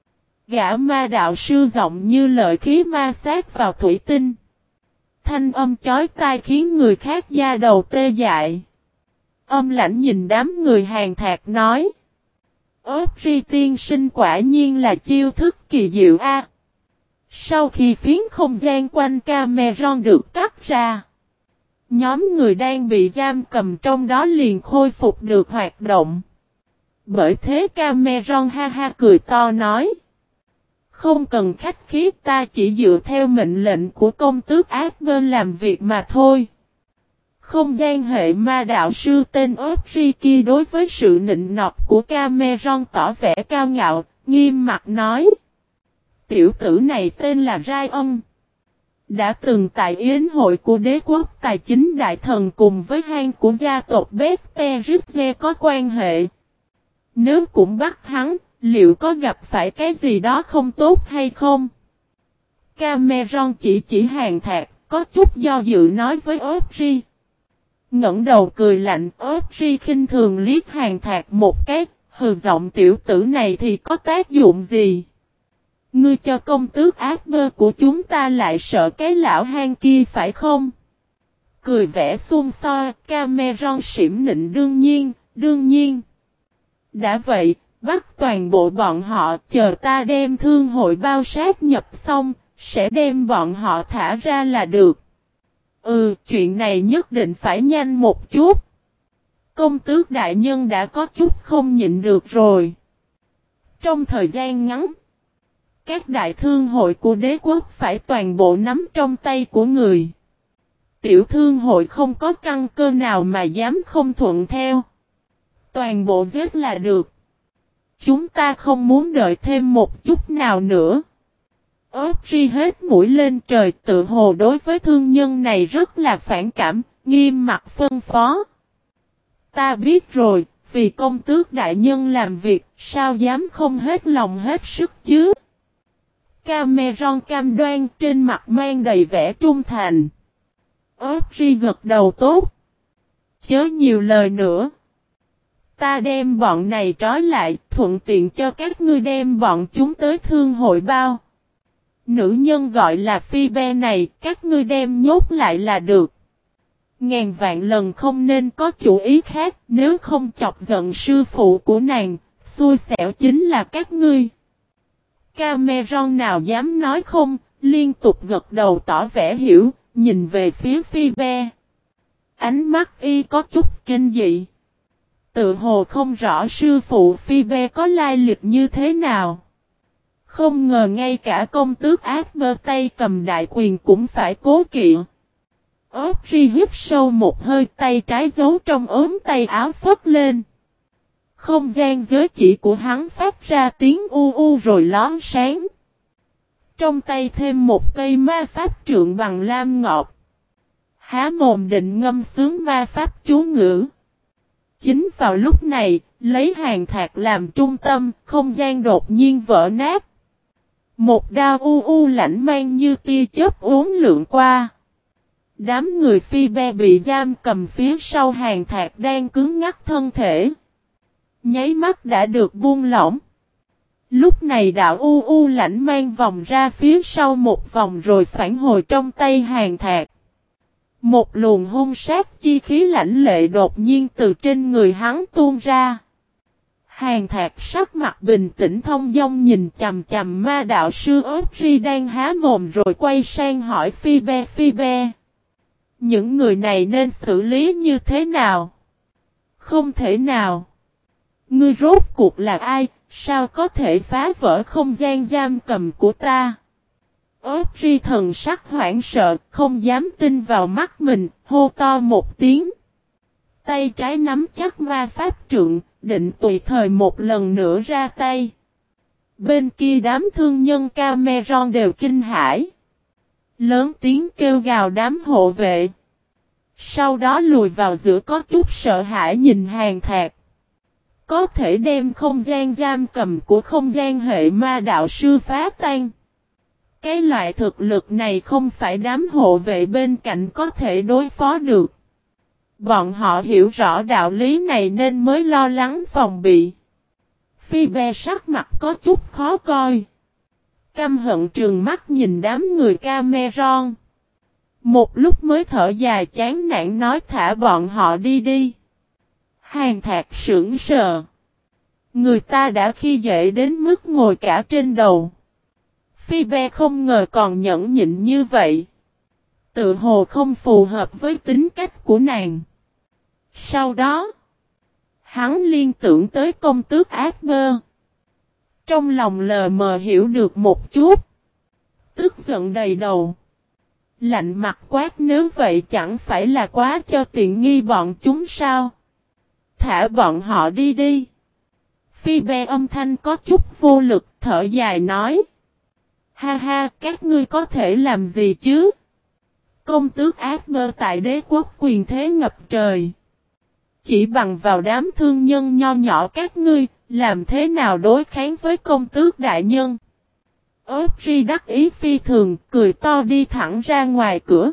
Gã ma đạo sư giọng như lợi khí ma sát vào thủy tinh. Thanh âm chói tai khiến người khác da đầu tê dại. Âm lãnh nhìn đám người Hàn Thạc nói. Ốp ri tiên sinh quả nhiên là chiêu thức kỳ diệu a. Sau khi phiến không gian quanh Cameron được cắt ra. Nhóm người đang bị giam cầm trong đó liền khôi phục được hoạt động. Bởi thế Cameron ha ha cười to nói. Không cần khách khí ta chỉ dựa theo mệnh lệnh của công tước Aspen làm việc mà thôi. Không gian hệ ma đạo sư tên Opri kia đối với sự nịnh nọt của Cameron tỏ vẻ cao ngạo, nghiêm mặt nói. Tiểu tử này tên là Ryan. Đã từng tại yến hội của đế quốc tài chính đại thần cùng với hang của gia tộc Bethesda có quan hệ. Nếu cũng bắt hắn, liệu có gặp phải cái gì đó không tốt hay không? Cameron chỉ Hàn Thạc, có chút do dự nói với Opri. Ngẩng đầu cười lạnh, Opri khinh thường liếc Hàn Thạc một cái, hừ giọng tiểu tử này thì có tác dụng gì? Ngươi cho công tước Asper của chúng ta lại sợ cái lão hang kia phải không? Cười vẻ xung xoe, Cameron xỉm nịnh đương nhiên. Đã vậy, bắt toàn bộ bọn họ chờ ta đem thương hội bao sát nhập xong, sẽ đem bọn họ thả ra là được. Chuyện này nhất định phải nhanh một chút. Công tước đại nhân đã có chút không nhịn được rồi. Trong thời gian ngắn, các đại thương hội của đế quốc phải toàn bộ nắm trong tay của người. Tiểu thương hội không có căn cơ nào mà dám không thuận theo. Toàn bộ giết là được. Chúng ta không muốn đợi thêm một chút nào nữa. Opri hết mũi lên trời tự hồ đối với thương nhân này rất là phản cảm, nghiêm mặt phân phó. Ta biết rồi, vì công tước đại nhân làm việc, sao dám không hết lòng hết sức chứ? Cameron cam đoan trên mặt mang đầy vẻ trung thành. Opri gật đầu tốt. Chớ nhiều lời nữa. Ta đem bọn này trói lại, thuận tiện cho các ngươi đem bọn chúng tới thương hội bao. Nữ nhân gọi là Phoebe này, các ngươi đem nhốt lại là được. Ngàn vạn lần không nên có chủ ý khác, nếu không chọc giận sư phụ của nàng, xui xẻo chính là các ngươi. Cameron nào dám nói không, liên tục gật đầu tỏ vẻ hiểu, nhìn về phía Phoebe. Ánh mắt y có chút kinh dị. Tự hồ không rõ sư phụ Phoebe có lai lịch như thế nào. Không ngờ ngay cả công tước Asper tay cầm đại quyền cũng phải cố kỵ. Audrey hít sâu một hơi, tay trái giấu trong ốm tay áo phất lên. Không gian giới chỉ của hắn phát ra tiếng u u rồi lón sáng. Trong tay thêm một cây ma pháp trượng bằng lam ngọc. Há mồm định ngâm sướng ma pháp chú ngữ. Chính vào lúc này, lấy hàng thạc làm trung tâm, không gian đột nhiên vỡ nát. Một đao u u lãnh mang như tia chớp uốn lượn qua. Đám người Phoebe bị giam cầm phía sau hàng thạc đang cứng ngắc thân thể. Nháy mắt đã được buông lỏng. Lúc này đạo u u lãnh mang vòng ra phía sau một vòng rồi phản hồi trong tay hàng thạc. Một luồng hung sát chi khí lãnh lệ đột nhiên từ trên người hắn tuôn ra. Hàng thạc sắc mặt bình tĩnh thông dong nhìn chằm chằm ma đạo sư Audrey đang há mồm rồi quay sang hỏi Phoebe. Những người này nên xử lý như thế nào? Không thể nào. Ngươi rốt cuộc là ai? Sao có thể phá vỡ không gian giam cầm của ta? Audrey thần sắc hoảng sợ, không dám tin vào mắt mình, hô to một tiếng. Tay trái nắm chắc ma pháp trượng, định tùy thời một lần nữa ra tay. Bên kia đám thương nhân Cameron đều kinh hãi. Lớn tiếng kêu gào đám hộ vệ. Sau đó lùi vào giữa có chút sợ hãi nhìn hàng thạc. Có thể đem không gian giam cầm của không gian hệ ma đạo sư phá tan. Cái loại thực lực này không phải đám hộ vệ bên cạnh có thể đối phó được. Bọn họ hiểu rõ đạo lý này nên mới lo lắng phòng bị. Phoebe sắc mặt có chút khó coi. Căm hận trừng mắt nhìn đám người Cameron. Một lúc mới thở dài chán nản nói thả bọn họ đi đi. Hàng thạc sững sờ. Người ta đã khi dễ đến mức ngồi cả trên đầu. Phoebe không ngờ còn nhẫn nhịn như vậy. Tự hồ không phù hợp với tính cách của nàng. Sau đó, hắn liên tưởng tới công tước Asper. Trong lòng lờ mờ hiểu được một chút. Tức giận đầy đầu. Lạnh mặt quát nếu vậy chẳng phải là quá cho tiện nghi bọn chúng sao? Thả bọn họ đi đi. Phoebe âm thanh có chút vô lực thở dài nói. Ha ha, các ngươi có thể làm gì chứ? Công tước Asper tại đế quốc quyền thế ngập trời. Chỉ bằng vào đám thương nhân nho nhỏ các ngươi, làm thế nào đối kháng với công tước đại nhân? Audrey đắc ý phi thường, cười to đi thẳng ra ngoài cửa.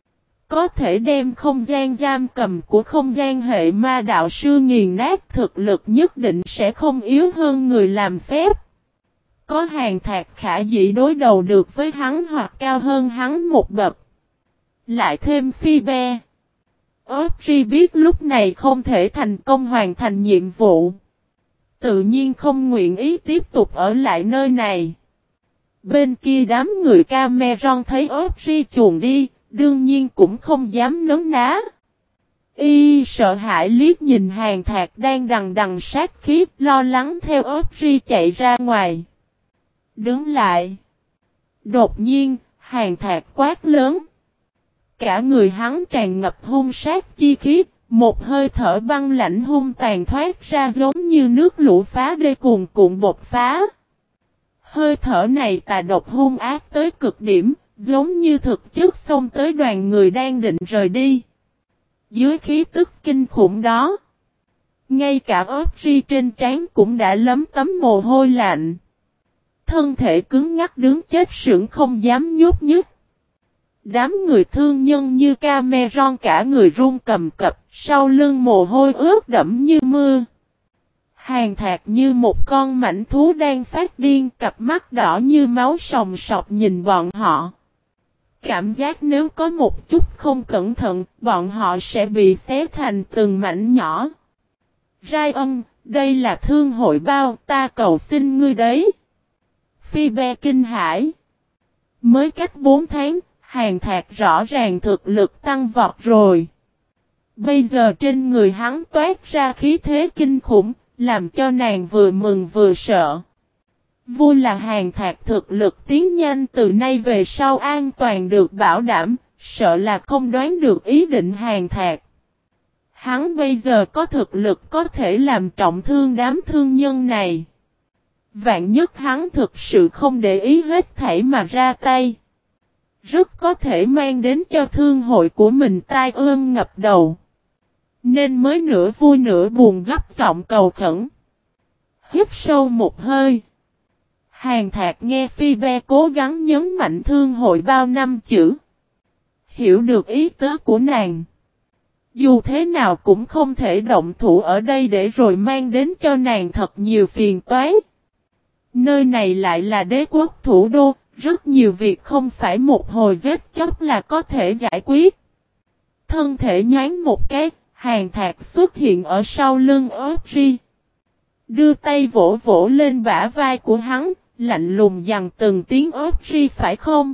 Có thể đem không gian giam cầm của không gian hệ ma đạo sư nghiền nát, thực lực nhất định sẽ không yếu hơn người làm phép. Có hàng thạc khả dĩ đối đầu được với hắn hoặc cao hơn hắn một bậc. Lại thêm Phoebe. Audrey biết lúc này không thể thành công hoàn thành nhiệm vụ. Tự nhiên không nguyện ý tiếp tục ở lại nơi này. Bên kia đám người Cameron thấy Audrey chuồn đi, đương nhiên cũng không dám nấn ná. Y sợ hãi liếc nhìn hàng thạc đang đằng đằng sát khí, lo lắng theo Audrey chạy ra ngoài. Đứng lại. Đột nhiên, hàng thạc quát lớn. Cả người hắn tràn ngập hung sát chi khí, một hơi thở băng lạnh hung tàn thoát ra giống như nước lũ phá đê cuồn cuộn bột phá. Hơi thở này tà độc hung ác tới cực điểm, giống như thực chất xông tới đoàn người đang định rời đi. Dưới khí tức kinh khủng đó, ngay cả Audrey trên trán cũng đã lấm tấm mồ hôi lạnh. Thân thể cứng ngắc đứng chết sững không dám nhúc nhích. Đám người thương nhân như Cameron cả người run cầm cập, sau lưng mồ hôi ướt đẫm như mưa. Hàng thạc như một con mảnh thú đang phát điên, cặp mắt đỏ như máu sòng sọc nhìn bọn họ. Cảm giác nếu có một chút không cẩn thận, bọn họ sẽ bị xé thành từng mảnh nhỏ. Ryan, đây là thương hội bao, ta cầu xin ngươi đấy. Phoebe kinh hãi. Mới cách 4 tháng, Hàn Thạc rõ ràng thực lực tăng vọt rồi. Bây giờ trên người hắn toát ra khí thế kinh khủng, làm cho nàng vừa mừng vừa sợ. Vui là Hàn Thạc thực lực tiến nhanh từ nay về sau an toàn được bảo đảm, sợ là không đoán được ý định Hàn Thạc. Hắn bây giờ có thực lực có thể làm trọng thương đám thương nhân này. Vạn nhất hắn thực sự không để ý hết thảy mà ra tay. Rất có thể mang đến cho thương hội của mình tai ương ngập đầu. Nên mới nửa vui nửa buồn gấp giọng cầu khẩn. Hít sâu một hơi. Hàn Thạc nghe Phoebe cố gắng nhấn mạnh thương hội bao năm chữ. Hiểu được ý tứ của nàng. Dù thế nào cũng không thể động thủ ở đây để rồi mang đến cho nàng thật nhiều phiền toái. Nơi này lại là đế quốc thủ đô, rất nhiều việc không phải một hồi giết chóc là có thể giải quyết. Thân thể nhoáng một cái, Hàn Thạc xuất hiện ở sau lưng Audrey. Đưa tay vỗ vỗ lên bả vai của hắn, lạnh lùng dằn từng tiếng Audrey phải không?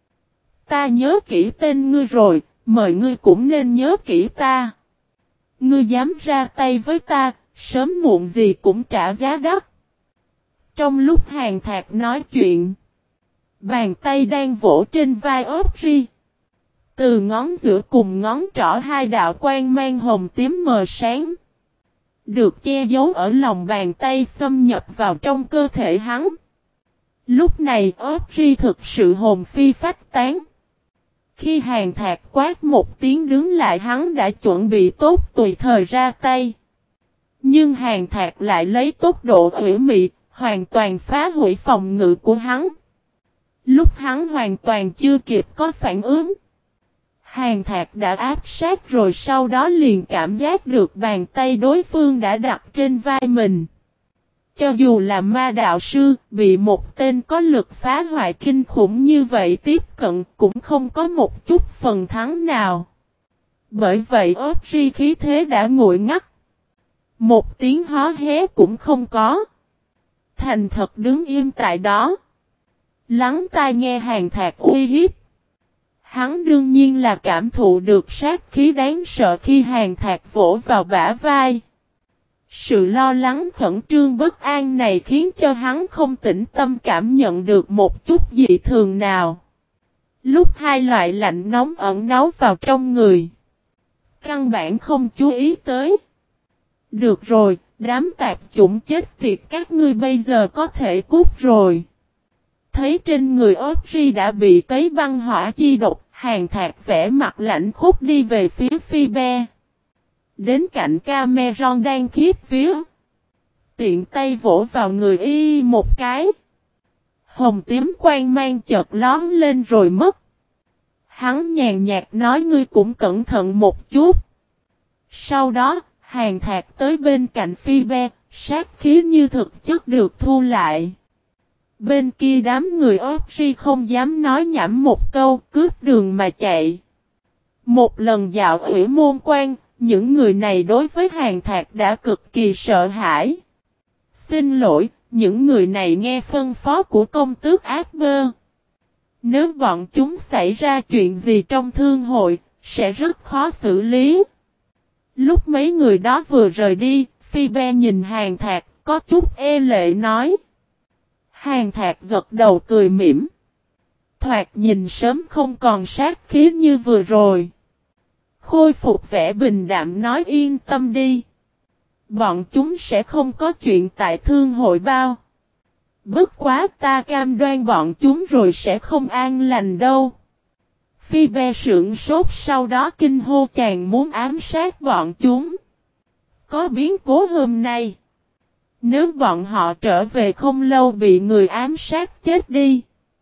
Ta nhớ kỹ tên ngươi rồi, mời ngươi cũng nên nhớ kỹ ta. Ngươi dám ra tay với ta, sớm muộn gì cũng trả giá đắt. Trong lúc Hàn Thạc nói chuyện, bàn tay đang vỗ trên vai Audrey. Từ ngón giữa cùng ngón trỏ hai đạo quang mang hồng tím mờ sáng. Được che giấu ở lòng bàn tay xâm nhập vào trong cơ thể hắn. Lúc này Audrey thực sự hồn phi phách tán. Khi Hàn Thạc quát một tiếng đứng lại hắn đã chuẩn bị tốt tùy thời ra tay. Nhưng Hàn Thạc lại lấy tốc độ ủy mị, hoàn toàn phá hủy phòng ngự của hắn. Lúc hắn hoàn toàn chưa kịp có phản ứng. Hàn Thạc đã áp sát rồi sau đó liền cảm giác được bàn tay đối phương đã đặt trên vai mình. Cho dù là ma đạo sư, bị một tên có lực phá hoại kinh khủng như vậy tiếp cận cũng không có một chút phần thắng nào. Bởi vậy Audrey khí thế đã nguội ngắt. Một tiếng hó hé cũng không có. Thành thật đứng im tại đó. Lắng tai nghe Hàn Thạc uy hiếp. Hắn đương nhiên là cảm thụ được sát khí đáng sợ khi Hàn Thạc vỗ vào bả vai. Sự lo lắng khẩn trương bất an này khiến cho hắn không tĩnh tâm cảm nhận được một chút dị thường nào. Lúc hai loại lạnh nóng ẩn náu vào trong người. Căn bản không chú ý tới. Được rồi, đám tạp chủng chết tiệt các ngươi bây giờ có thể cút rồi. Thấy trên người Audrey đã bị cấy băng hỏa chi độc, Hàn Thạc vẽ mặt lạnh khúc đi về phía Phoebe. Đến cạnh Cameron đang khiếp vía. Tiện tay vỗ vào người y một cái. Hồng tím quang mang chợt lón lên rồi mất. Hắn nhàn nhạt nói ngươi cũng cẩn thận một chút. Sau đó, Hàn Thạc tới bên cạnh Phoebe, sát khí như thực chất được thu lại. Bên kia đám người Audrey không dám nói nhảm một câu, cướp đường mà chạy. Một lần dạo ủy môn quan, những người này đối với Hàn Thạc đã cực kỳ sợ hãi. Xin lỗi, những người này nghe phân phó của công tước Asper. Nếu bọn chúng xảy ra chuyện gì trong thương hội, sẽ rất khó xử lý. Lúc mấy người đó vừa rời đi, Phoebe nhìn Hàn Thạc, có chút e lệ nói. Hàn Thạc gật đầu cười mỉm. Thoạt nhìn sớm không còn sát khí như vừa rồi. Khôi phục vẻ bình đạm nói yên tâm đi. Bọn chúng sẽ không có chuyện tại thương hội bao. Bất quá ta cam đoan bọn chúng rồi sẽ không an lành đâu. Phoebe sững sốt sau đó kinh hô chàng muốn ám sát bọn chúng. Có biến cố hôm nay. Nếu bọn họ trở về không lâu bị người ám sát chết đi.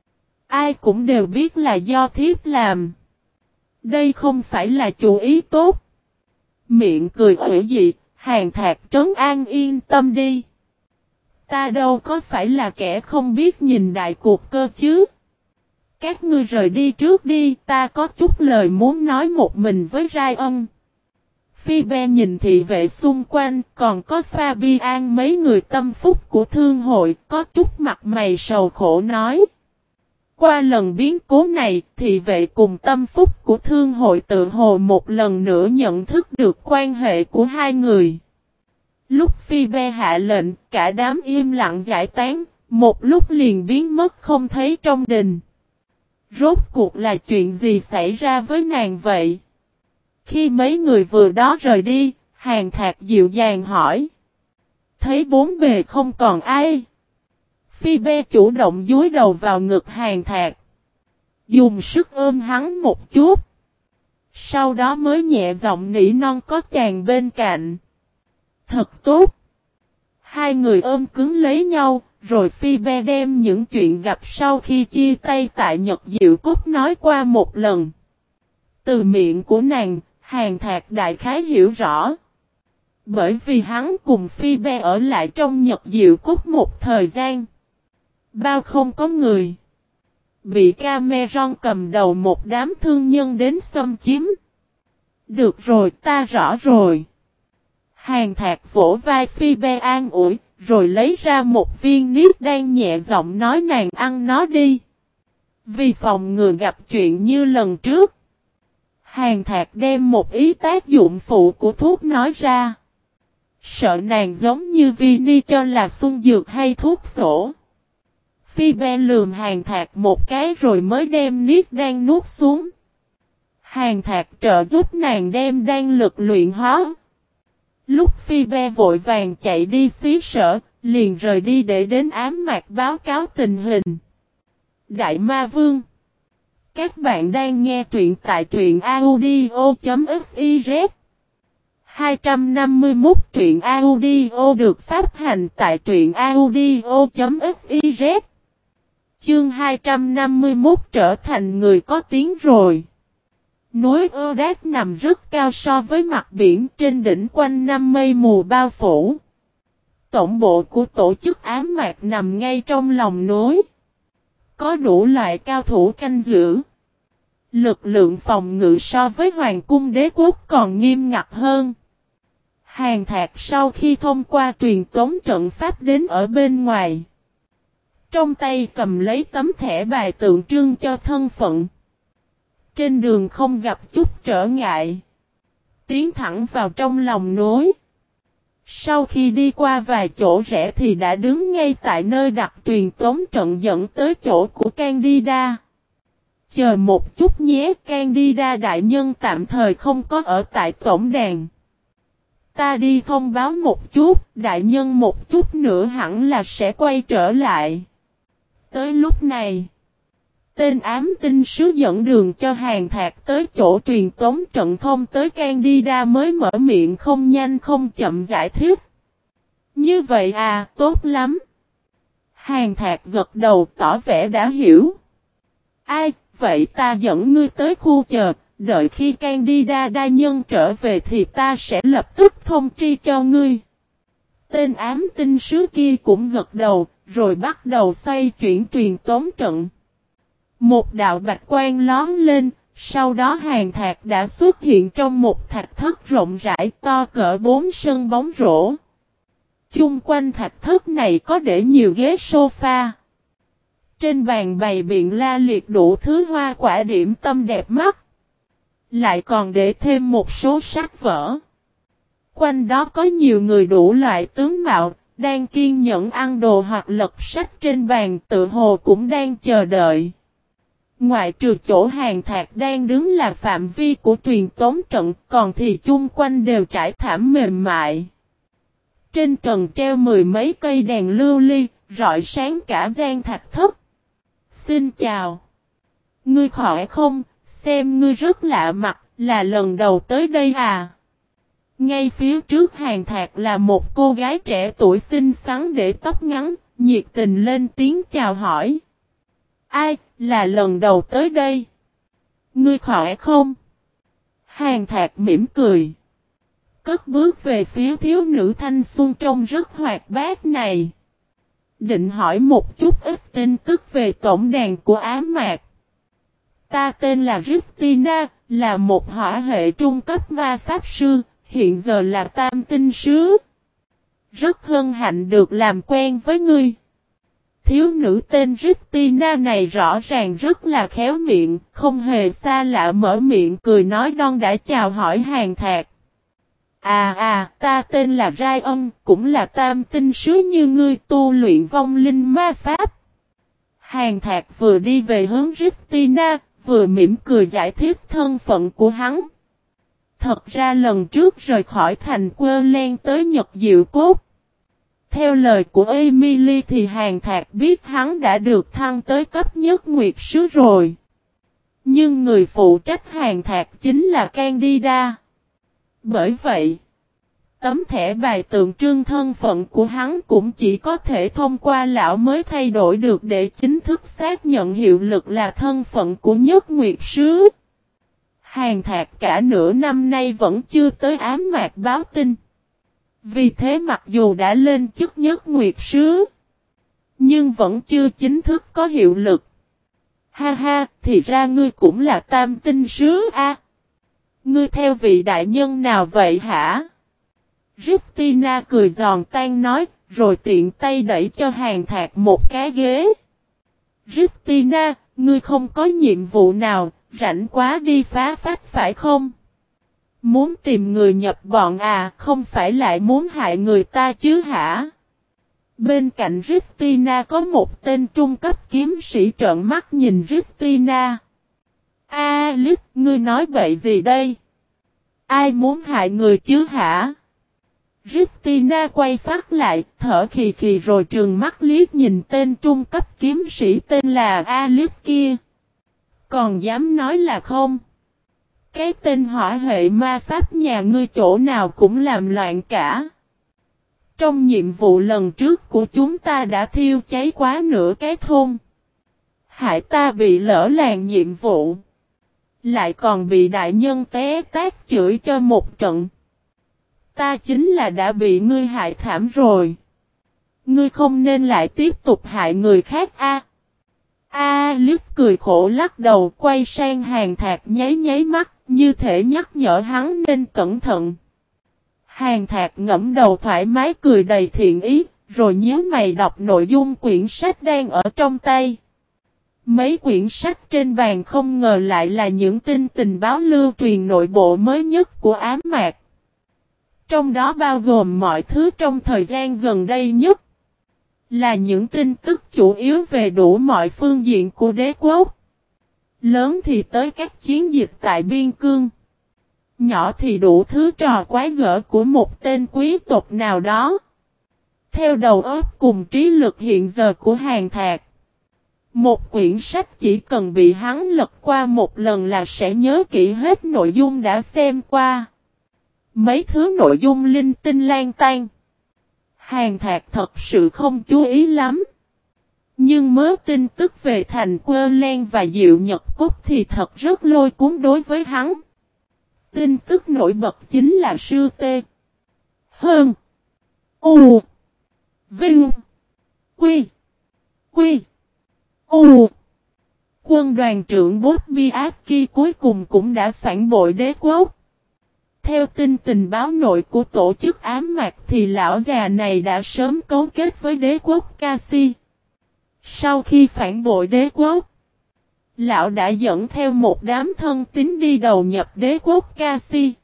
Ai cũng đều biết là do thiếp làm. Đây không phải là chủ ý tốt. Miệng cười ủy dị, Hàn Thạc trấn an yên tâm đi. Ta đâu có phải là kẻ không biết nhìn đại cuộc cơ chứ. Các ngươi rời đi trước đi, ta có chút lời muốn nói một mình với Ryan. Phoebe nhìn thị vệ xung quanh, còn có Fabian mấy người tâm phúc của thương hội, có chút mặt mày sầu khổ nói. Qua lần biến cố này, thị vệ cùng tâm phúc của thương hội tự hồ một lần nữa nhận thức được quan hệ của hai người. Lúc Phoebe hạ lệnh, cả đám im lặng giải tán, một lúc liền biến mất không thấy trong đình. Rốt cuộc là chuyện gì xảy ra với nàng vậy? Khi mấy người vừa đó rời đi, Hàn Thạc dịu dàng hỏi. Thấy bốn bề không còn ai. Phoebe chủ động dúi đầu vào ngực Hàn Thạc. Dùng sức ôm hắn một chút. Sau đó mới nhẹ giọng nỉ non có chàng bên cạnh. Thật tốt. Hai người ôm cứng lấy nhau, rồi Phoebe đem những chuyện gặp sau khi chia tay tại Nhật Diệu Cúc nói qua một lần. Từ miệng của nàng, Hàn Thạc đại khái hiểu rõ. Bởi vì hắn cùng Phoebe ở lại trong Nhật Diệu Cúc một thời gian. Bao không có người. Bị Cameron cầm đầu một đám thương nhân đến xâm chiếm. Được rồi, ta rõ rồi. Hàn Thạc vỗ vai Phoebe an ủi, rồi lấy ra một viên niết đan nhẹ giọng nói nàng ăn nó đi. Vì phòng ngừa gặp chuyện như lần trước. Hàn Thạc đem một ý tác dụng phụ của thuốc nói ra. Sợ nàng giống như Vinny cho là xuân dược hay thuốc sổ. Phoebe lườm Hàn Thạc một cái rồi mới đem niết đan nuốt xuống. Hàn Thạc trợ giúp nàng đem đan lực luyện hóa. Lúc Phoebe vội vàng chạy đi xí sở, liền rời đi để đến ám mạc báo cáo tình hình. Đại Ma Vương. Các bạn đang nghe truyện tại truyện audio.fiz. 251 truyện audio được phát hành tại truyện audio.fiz. Chương 251 trở thành người có tiếng rồi. Núi Ơ-Đát nằm rất cao so với mặt biển, trên đỉnh quanh năm mây mù bao phủ. Tổng bộ của tổ chức ám mạc nằm ngay trong lòng núi. Có đủ loại cao thủ canh giữ. Lực lượng phòng ngự so với Hoàng cung đế quốc còn nghiêm ngặt hơn. Hàn Thạc sau khi thông qua truyền tống trận pháp đến ở bên ngoài. Trong tay cầm lấy tấm thẻ bài tượng trưng cho thân phận. Trên đường không gặp chút trở ngại. Tiến thẳng vào trong lòng núi. Sau khi đi qua vài chỗ rẽ thì đã đứng ngay tại nơi đặt truyền tống trận dẫn tới chỗ của Candida. Chờ một chút nhé, Candida đại nhân tạm thời không có ở tại tổng đàn. Ta đi thông báo một chút, đại nhân một chút nữa hẳn là sẽ quay trở lại. Tới lúc này, tên ám tinh sứ dẫn đường cho Hàn Thạc tới chỗ truyền tống trận thông tới Candida mới mở miệng không nhanh không chậm giải thích. Như vậy à, tốt lắm. Hàn Thạc gật đầu tỏ vẻ đã hiểu. Ai, vậy ta dẫn ngươi tới khu chờ, đợi khi Candida đại nhân trở về thì ta sẽ lập tức thông tri cho ngươi. Tên ám tinh sứ kia cũng gật đầu, rồi bắt đầu xoay chuyển truyền tống trận. Một đạo bạch quang lóm lên, sau đó Hàn Thạc đã xuất hiện trong một thạch thất rộng rãi to cỡ 4 sân bóng rổ. Chung quanh thạch thất này có để nhiều ghế sofa. Trên bàn bày biện la liệt đủ thứ hoa quả điểm tâm đẹp mắt. Lại còn để thêm một số sách vở. Quanh đó có nhiều người đủ loại tướng mạo, đang kiên nhẫn ăn đồ hoặc lật sách trên bàn tự hồ cũng đang chờ đợi. Ngoại trừ chỗ Hàn Thạc đang đứng là phạm vi của truyền tống trận, còn thì chung quanh đều trải thảm mềm mại. Trên trần treo mười mấy cây đèn lưu ly, rọi sáng cả gian thạch thất. Xin chào. Ngươi khỏe không? Xem ngươi rất lạ mặt, là lần đầu tới đây à? Ngay phía trước Hàn Thạc là một cô gái trẻ tuổi xinh xắn để tóc ngắn, nhiệt tình lên tiếng chào hỏi. Ai, là lần đầu tới đây? Ngươi khỏe không? Hàn Thạc mỉm cười. Cất bước về phía thiếu nữ thanh xuân trông rất hoạt bát này. Định hỏi một chút ít tin tức về tổng đàn của ám mạc. Ta tên là Christina, là một hỏa hệ trung cấp ma pháp sư, hiện giờ là tam tinh sứ. Rất hân hạnh được làm quen với ngươi. Thiếu nữ tên Christina này rõ ràng rất là khéo miệng, không hề xa lạ mở miệng cười nói đon đã chào hỏi Hàn Thạc. Ta tên là Ryan, cũng là tam tinh sứ như ngươi tu luyện vong linh ma pháp. Hàn Thạc vừa đi về hướng Christina, vừa mỉm cười giải thích thân phận của hắn. Thật ra lần trước rời khỏi thành Quơ Len tới Nhật Diệu Cốt. Theo lời của Emily thì Hàn Thạc biết hắn đã được thăng tới cấp nhất nguyệt sứ rồi. Nhưng người phụ trách Hàn Thạc chính là Candida. Bởi vậy, tấm thẻ bài tượng trưng thân phận của hắn cũng chỉ có thể thông qua lão mới thay đổi được để chính thức xác nhận hiệu lực là thân phận của nhất nguyệt sứ. Hàn Thạc cả nửa năm nay vẫn chưa tới ám mạc báo tin. Vì thế mặc dù đã lên chức nhất nguyệt sứ, nhưng vẫn chưa chính thức có hiệu lực. Ha ha, thì ra ngươi cũng là tam tinh sứ a. Ngươi theo vị đại nhân nào vậy hả? Christina cười giòn tan nói, rồi tiện tay đẩy cho Hàn Thạc một cái ghế. Christina, ngươi không có nhiệm vụ nào, rảnh quá đi phá phách phải không? Muốn tìm người nhập bọn à, không phải lại muốn hại người ta chứ hả? Bên cạnh Christina có một tên trung cấp kiếm sĩ trợn mắt nhìn Christina. Alice, ngươi nói bậy gì đây? Ai muốn hại người chứ hả? Christina quay phát lại, thở khì khì rồi trừng mắt liếc nhìn tên trung cấp kiếm sĩ tên là Alice kia. Còn dám nói là không? Cái tên hỏa hệ ma pháp nhà ngươi chỗ nào cũng làm loạn cả. Trong nhiệm vụ lần trước của chúng ta đã thiêu cháy quá nửa cái thôn. Hại ta bị lỡ làng nhiệm vụ. Lại còn bị đại nhân té tát chửi cho một trận. Ta chính là đã bị ngươi hại thảm rồi. Ngươi không nên lại tiếp tục hại người khác a. Alice cười khổ lắc đầu quay sang Hàn Thạc nháy nháy mắt, như thể nhắc nhở hắn nên cẩn thận. Hàn Thạc ngẫm đầu thoải mái cười đầy thiện ý, rồi nhíu mày đọc nội dung quyển sách đang ở trong tay. Mấy quyển sách trên bàn không ngờ lại là những tin tình báo lưu truyền nội bộ mới nhất của ám mạc. Trong đó bao gồm mọi thứ trong thời gian gần đây nhất. Là những tin tức chủ yếu về đủ mọi phương diện của đế quốc. Lớn thì tới các chiến dịch tại biên cương. Nhỏ thì đủ thứ trò quái gở của một tên quý tộc nào đó. Theo đầu óc cùng trí lực hiện giờ của Hàn Thạc. Một quyển sách chỉ cần bị hắn lật qua một lần là sẽ nhớ kỹ hết nội dung đã xem qua. Mấy thứ nội dung linh tinh lan tan. Hàn Thạc thật sự không chú ý lắm. Nhưng mớ tin tức về thành Quơ Len và Diệu Nhật Cốt thì thật rất lôi cuốn đối với hắn. Tin tức nổi bật chính là sư Tê. Hơn. U. Vinh. Quy. Quy. U. Quân đoàn trưởng Bobby Aki cuối cùng cũng đã phản bội đế quốc. Theo tin tình báo nội của tổ chức ám mạc thì lão già này đã sớm cấu kết với đế quốc Kasi. Sau khi phản bội đế quốc, lão đã dẫn theo một đám thân tín đi đầu nhập đế quốc Kasi.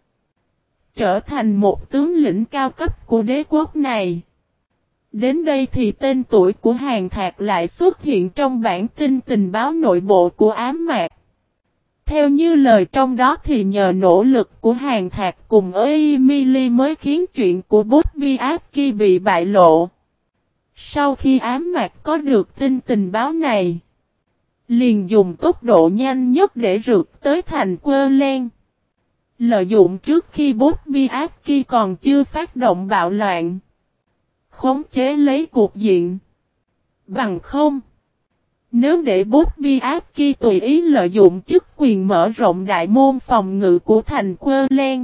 Trở thành một tướng lĩnh cao cấp của đế quốc này. Đến đây thì tên tuổi của Hàn Thạc lại xuất hiện trong bản tin tình báo nội bộ của ám mạc. Theo như lời trong đó thì nhờ nỗ lực của Hàn Thạc cùng Emily mới khiến chuyện của Bobby Aki bị bại lộ. Sau khi ám mạc có được tin tình báo này, liền dùng tốc độ nhanh nhất để rượt tới thành Quơ Len. Lợi dụng trước khi Bobby Aki còn chưa phát động bạo loạn. Khống chế lấy cuộc diện. Bằng không. Nếu để Bobby Aki tùy ý lợi dụng chức quyền mở rộng đại môn phòng ngự của thành Quơ Len.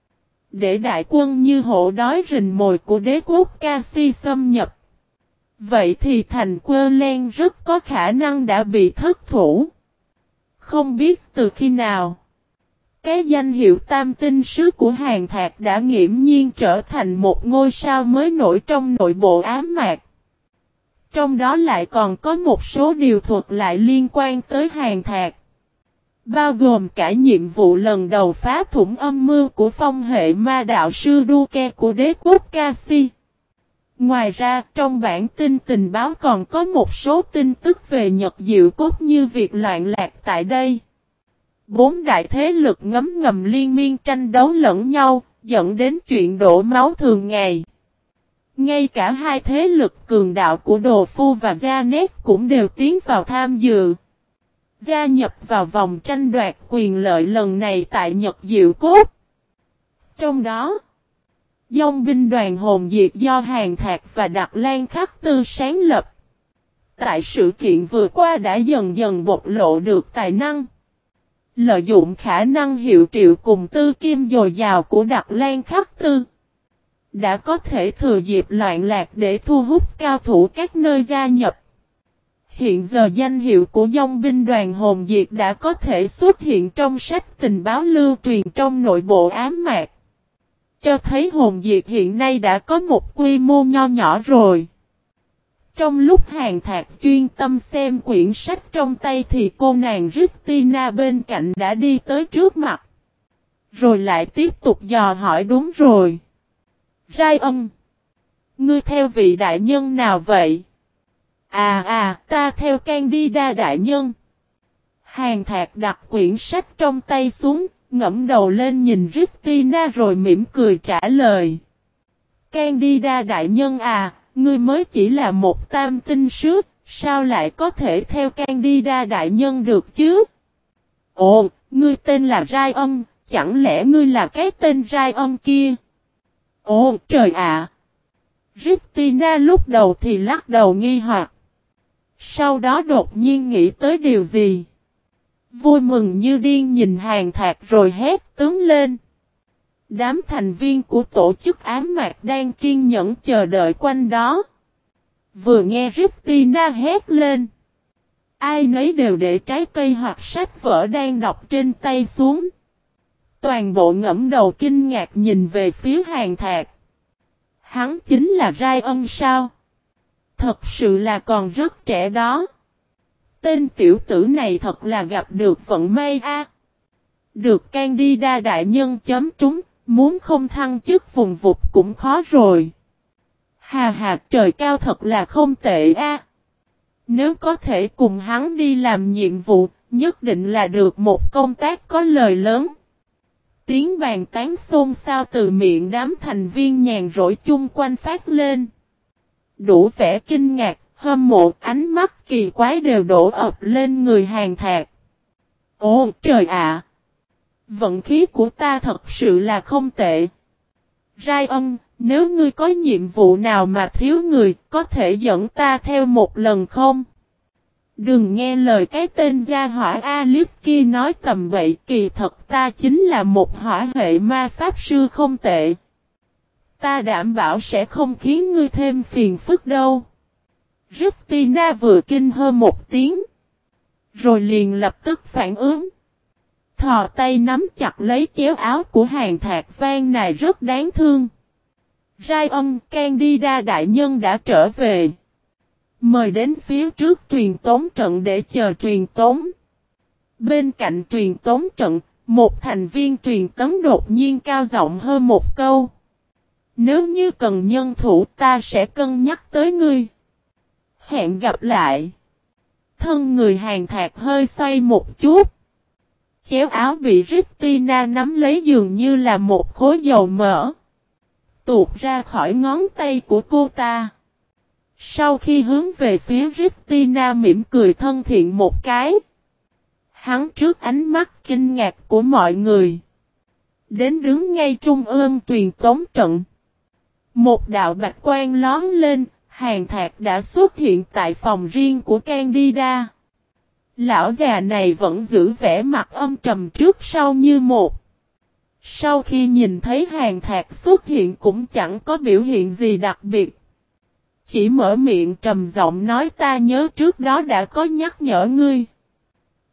Để đại quân như hổ đói rình mồi của đế quốc Kasi xâm nhập. Vậy thì thành Quơ Len rất có khả năng đã bị thất thủ. Không biết từ khi nào, cái danh hiệu tam tinh sứ của Hàn Thạc đã nghiễm nhiên trở thành một ngôi sao mới nổi trong nội bộ ám mạc. Trong đó lại còn có một số điều thuật lại liên quan tới Hàn Thạc. Bao gồm cả nhiệm vụ lần đầu phá thủng âm mưu của phong hệ ma đạo sư Duke của đế quốc Kasi. Ngoài ra, trong bản tin tình báo còn có một số tin tức về Nhật Diệu Cốt như việc loạn lạc tại đây. 4 đại thế lực ngấm ngầm liên miên tranh đấu lẫn nhau, dẫn đến chuyện đổ máu thường ngày. Ngay cả hai thế lực cường đạo của Đồ Phu và Janet cũng đều tiến vào tham dự. Gia nhập vào vòng tranh đoạt quyền lợi lần này tại Nhật Diệu Cốt. Trong đó, Dòng binh đoàn hồn diệt do Hàn Thạc và Đặc Lan Khắc Tư sáng lập. Tại sự kiện vừa qua đã dần dần bộc lộ được tài năng. Lợi dụng khả năng hiệu triệu cùng tư kim dồi dào của Đặc Lan Khắc Tư. Đã có thể thừa dịp loạn lạc để thu hút cao thủ các nơi gia nhập. Hiện giờ danh hiệu của Dòng binh đoàn hồn diệt đã có thể xuất hiện trong sách tình báo lưu truyền trong nội bộ ám mạc. Cho thấy hồn diệt hiện nay đã có một quy mô nho nhỏ rồi. Trong lúc Hàn Thạc chuyên tâm xem quyển sách trong tay thì cô nàng Christina bên cạnh đã đi tới trước mặt. Rồi lại tiếp tục dò hỏi đúng rồi. Ryan, ngươi theo vị đại nhân nào vậy? Ta theo Candida đại nhân. Hàn Thạc đặt quyển sách trong tay xuống, ngẫm đầu lên nhìn Christina rồi mỉm cười trả lời. Candida đại nhân ngươi mới chỉ là một tam tinh sứ, sao lại có thể theo Candida đại nhân được chứ? Ồ, ngươi tên là Ryan, chẳng lẽ ngươi là cái tên Ryan kia? Ồ, trời ạ! Christina lúc đầu thì lắc đầu nghi hoặc. Sau đó đột nhiên nghĩ tới điều gì? Vui mừng như điên nhìn Hàn Thạc rồi hét tướng lên. Đám thành viên của tổ chức ám mạc đang kiên nhẫn chờ đợi quanh đó. Vừa nghe Christina hét lên. Ai nấy đều để trái cây hoặc sách vở đang đọc trên tay xuống. Toàn bộ ngẫm đầu kinh ngạc nhìn về phía Hàn Thạc. Hắn chính là Ryan sao? Thật sự là còn rất trẻ đó. Tên tiểu tử này thật là gặp được vận may Được Candida đại nhân chấm trúng, muốn không thăng chức vùng vụt cũng khó rồi. Hà trời cao thật là không tệ Nếu có thể cùng hắn đi làm nhiệm vụ, nhất định là được một công tác có lời lớn. Tiếng bàn tán xôn xao từ miệng đám thành viên nhàn rỗi chung quanh phát lên. Đủ vẻ kinh ngạc, hâm mộ, ánh mắt kỳ quái đều đổ ập lên người Hàn Thạc. Ồ trời ạ! Vận khí của ta thật sự là không tệ. Ryan, nếu ngươi có nhiệm vụ nào mà thiếu người, có thể dẫn ta theo một lần không? Đừng nghe lời cái tên gia hỏa Alip kia nói tầm bậy, kỳ thật ta chính là một hỏa hệ ma pháp sư không tệ. Ta đảm bảo sẽ không khiến ngươi thêm phiền phức đâu. Christina vừa kinh hơ một tiếng. Rồi liền lập tức phản ứng. Thò tay nắm chặt lấy chéo áo của Hàn Thạc van này rất đáng thương. Ryan, Candida đại nhân đã trở về. Mời đến phía trước truyền tống trận để chờ truyền tống. Bên cạnh truyền tống trận, một thành viên truyền tống đột nhiên cao giọng hơn một câu. Nếu như cần nhân thủ ta sẽ cân nhắc tới ngươi. Hẹn gặp lại. Thân người Hàn Thạc hơi xoay một chút. Chéo áo bị Christina nắm lấy dường như là một khối dầu mỡ. Tuột ra khỏi ngón tay của cô ta. Sau khi hướng về phía Christina mỉm cười thân thiện một cái. Hắn trước ánh mắt kinh ngạc của mọi người. Đến đứng ngay trung ương truyền tống trận. Một đạo bạch quang lón lên, Hàn Thạc đã xuất hiện tại phòng riêng của Candida. Lão già này vẫn giữ vẻ mặt âm trầm trước sau như một. Sau khi nhìn thấy Hàn Thạc xuất hiện cũng chẳng có biểu hiện gì đặc biệt. Chỉ mở miệng trầm giọng nói ta nhớ trước đó đã có nhắc nhở ngươi.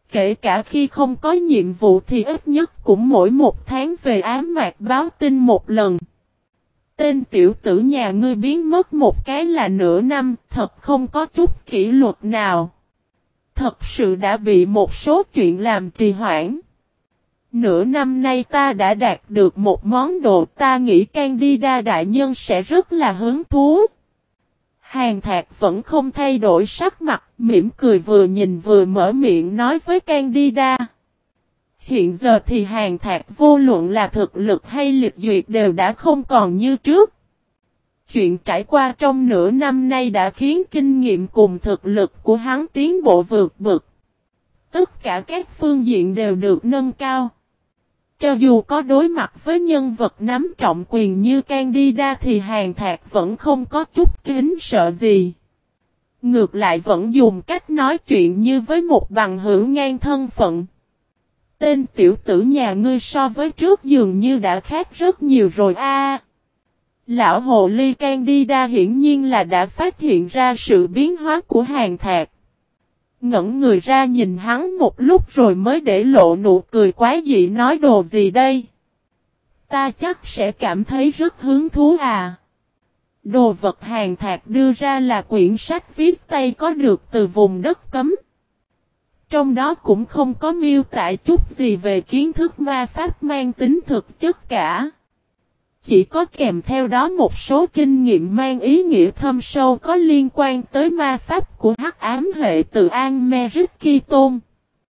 Kể cả khi không có nhiệm vụ thì ít nhất cũng mỗi một tháng về ám mạc báo tin một lần. Tên tiểu tử nhà ngươi biến mất một cái là nửa năm, thật không có chút kỷ luật nào. Thật sự đã bị một số chuyện làm trì hoãn. Nửa năm nay ta đã đạt được một món đồ, ta nghĩ Candida đại nhân sẽ rất là hứng thú. Hàn Thạc vẫn không thay đổi sắc mặt, mỉm cười vừa nhìn vừa mở miệng nói với Candida. Hiện giờ thì Hàn Thạc vô luận là thực lực hay liệt duyệt đều đã không còn như trước. Chuyện trải qua trong nửa năm nay đã khiến kinh nghiệm cùng thực lực của hắn tiến bộ vượt bậc. Tất cả các phương diện đều được nâng cao. Cho dù có đối mặt với nhân vật nắm trọng quyền như Candida thì Hàn Thạc vẫn không có chút kính sợ gì. Ngược lại vẫn dùng cách nói chuyện như với một bằng hữu ngang thân phận. Tên tiểu tử nhà ngươi so với trước dường như đã khác rất nhiều rồi a. Lão hồ ly Candida hiển nhiên là đã phát hiện ra sự biến hóa của Hàn Thạc. Ngẩn người ra nhìn hắn một lúc rồi mới để lộ nụ cười quái dị nói đồ gì đây. Ta chắc sẽ cảm thấy rất hứng thú à. Đồ vật Hàn Thạc đưa ra là quyển sách viết tay có được từ vùng đất cấm. Trong đó cũng không có miêu tả chút gì về kiến thức ma pháp mang tính thực chất cả. Chỉ có kèm theo đó một số kinh nghiệm mang ý nghĩa thâm sâu có liên quan tới ma pháp của hắc ám hệ từ An Meric Tôn.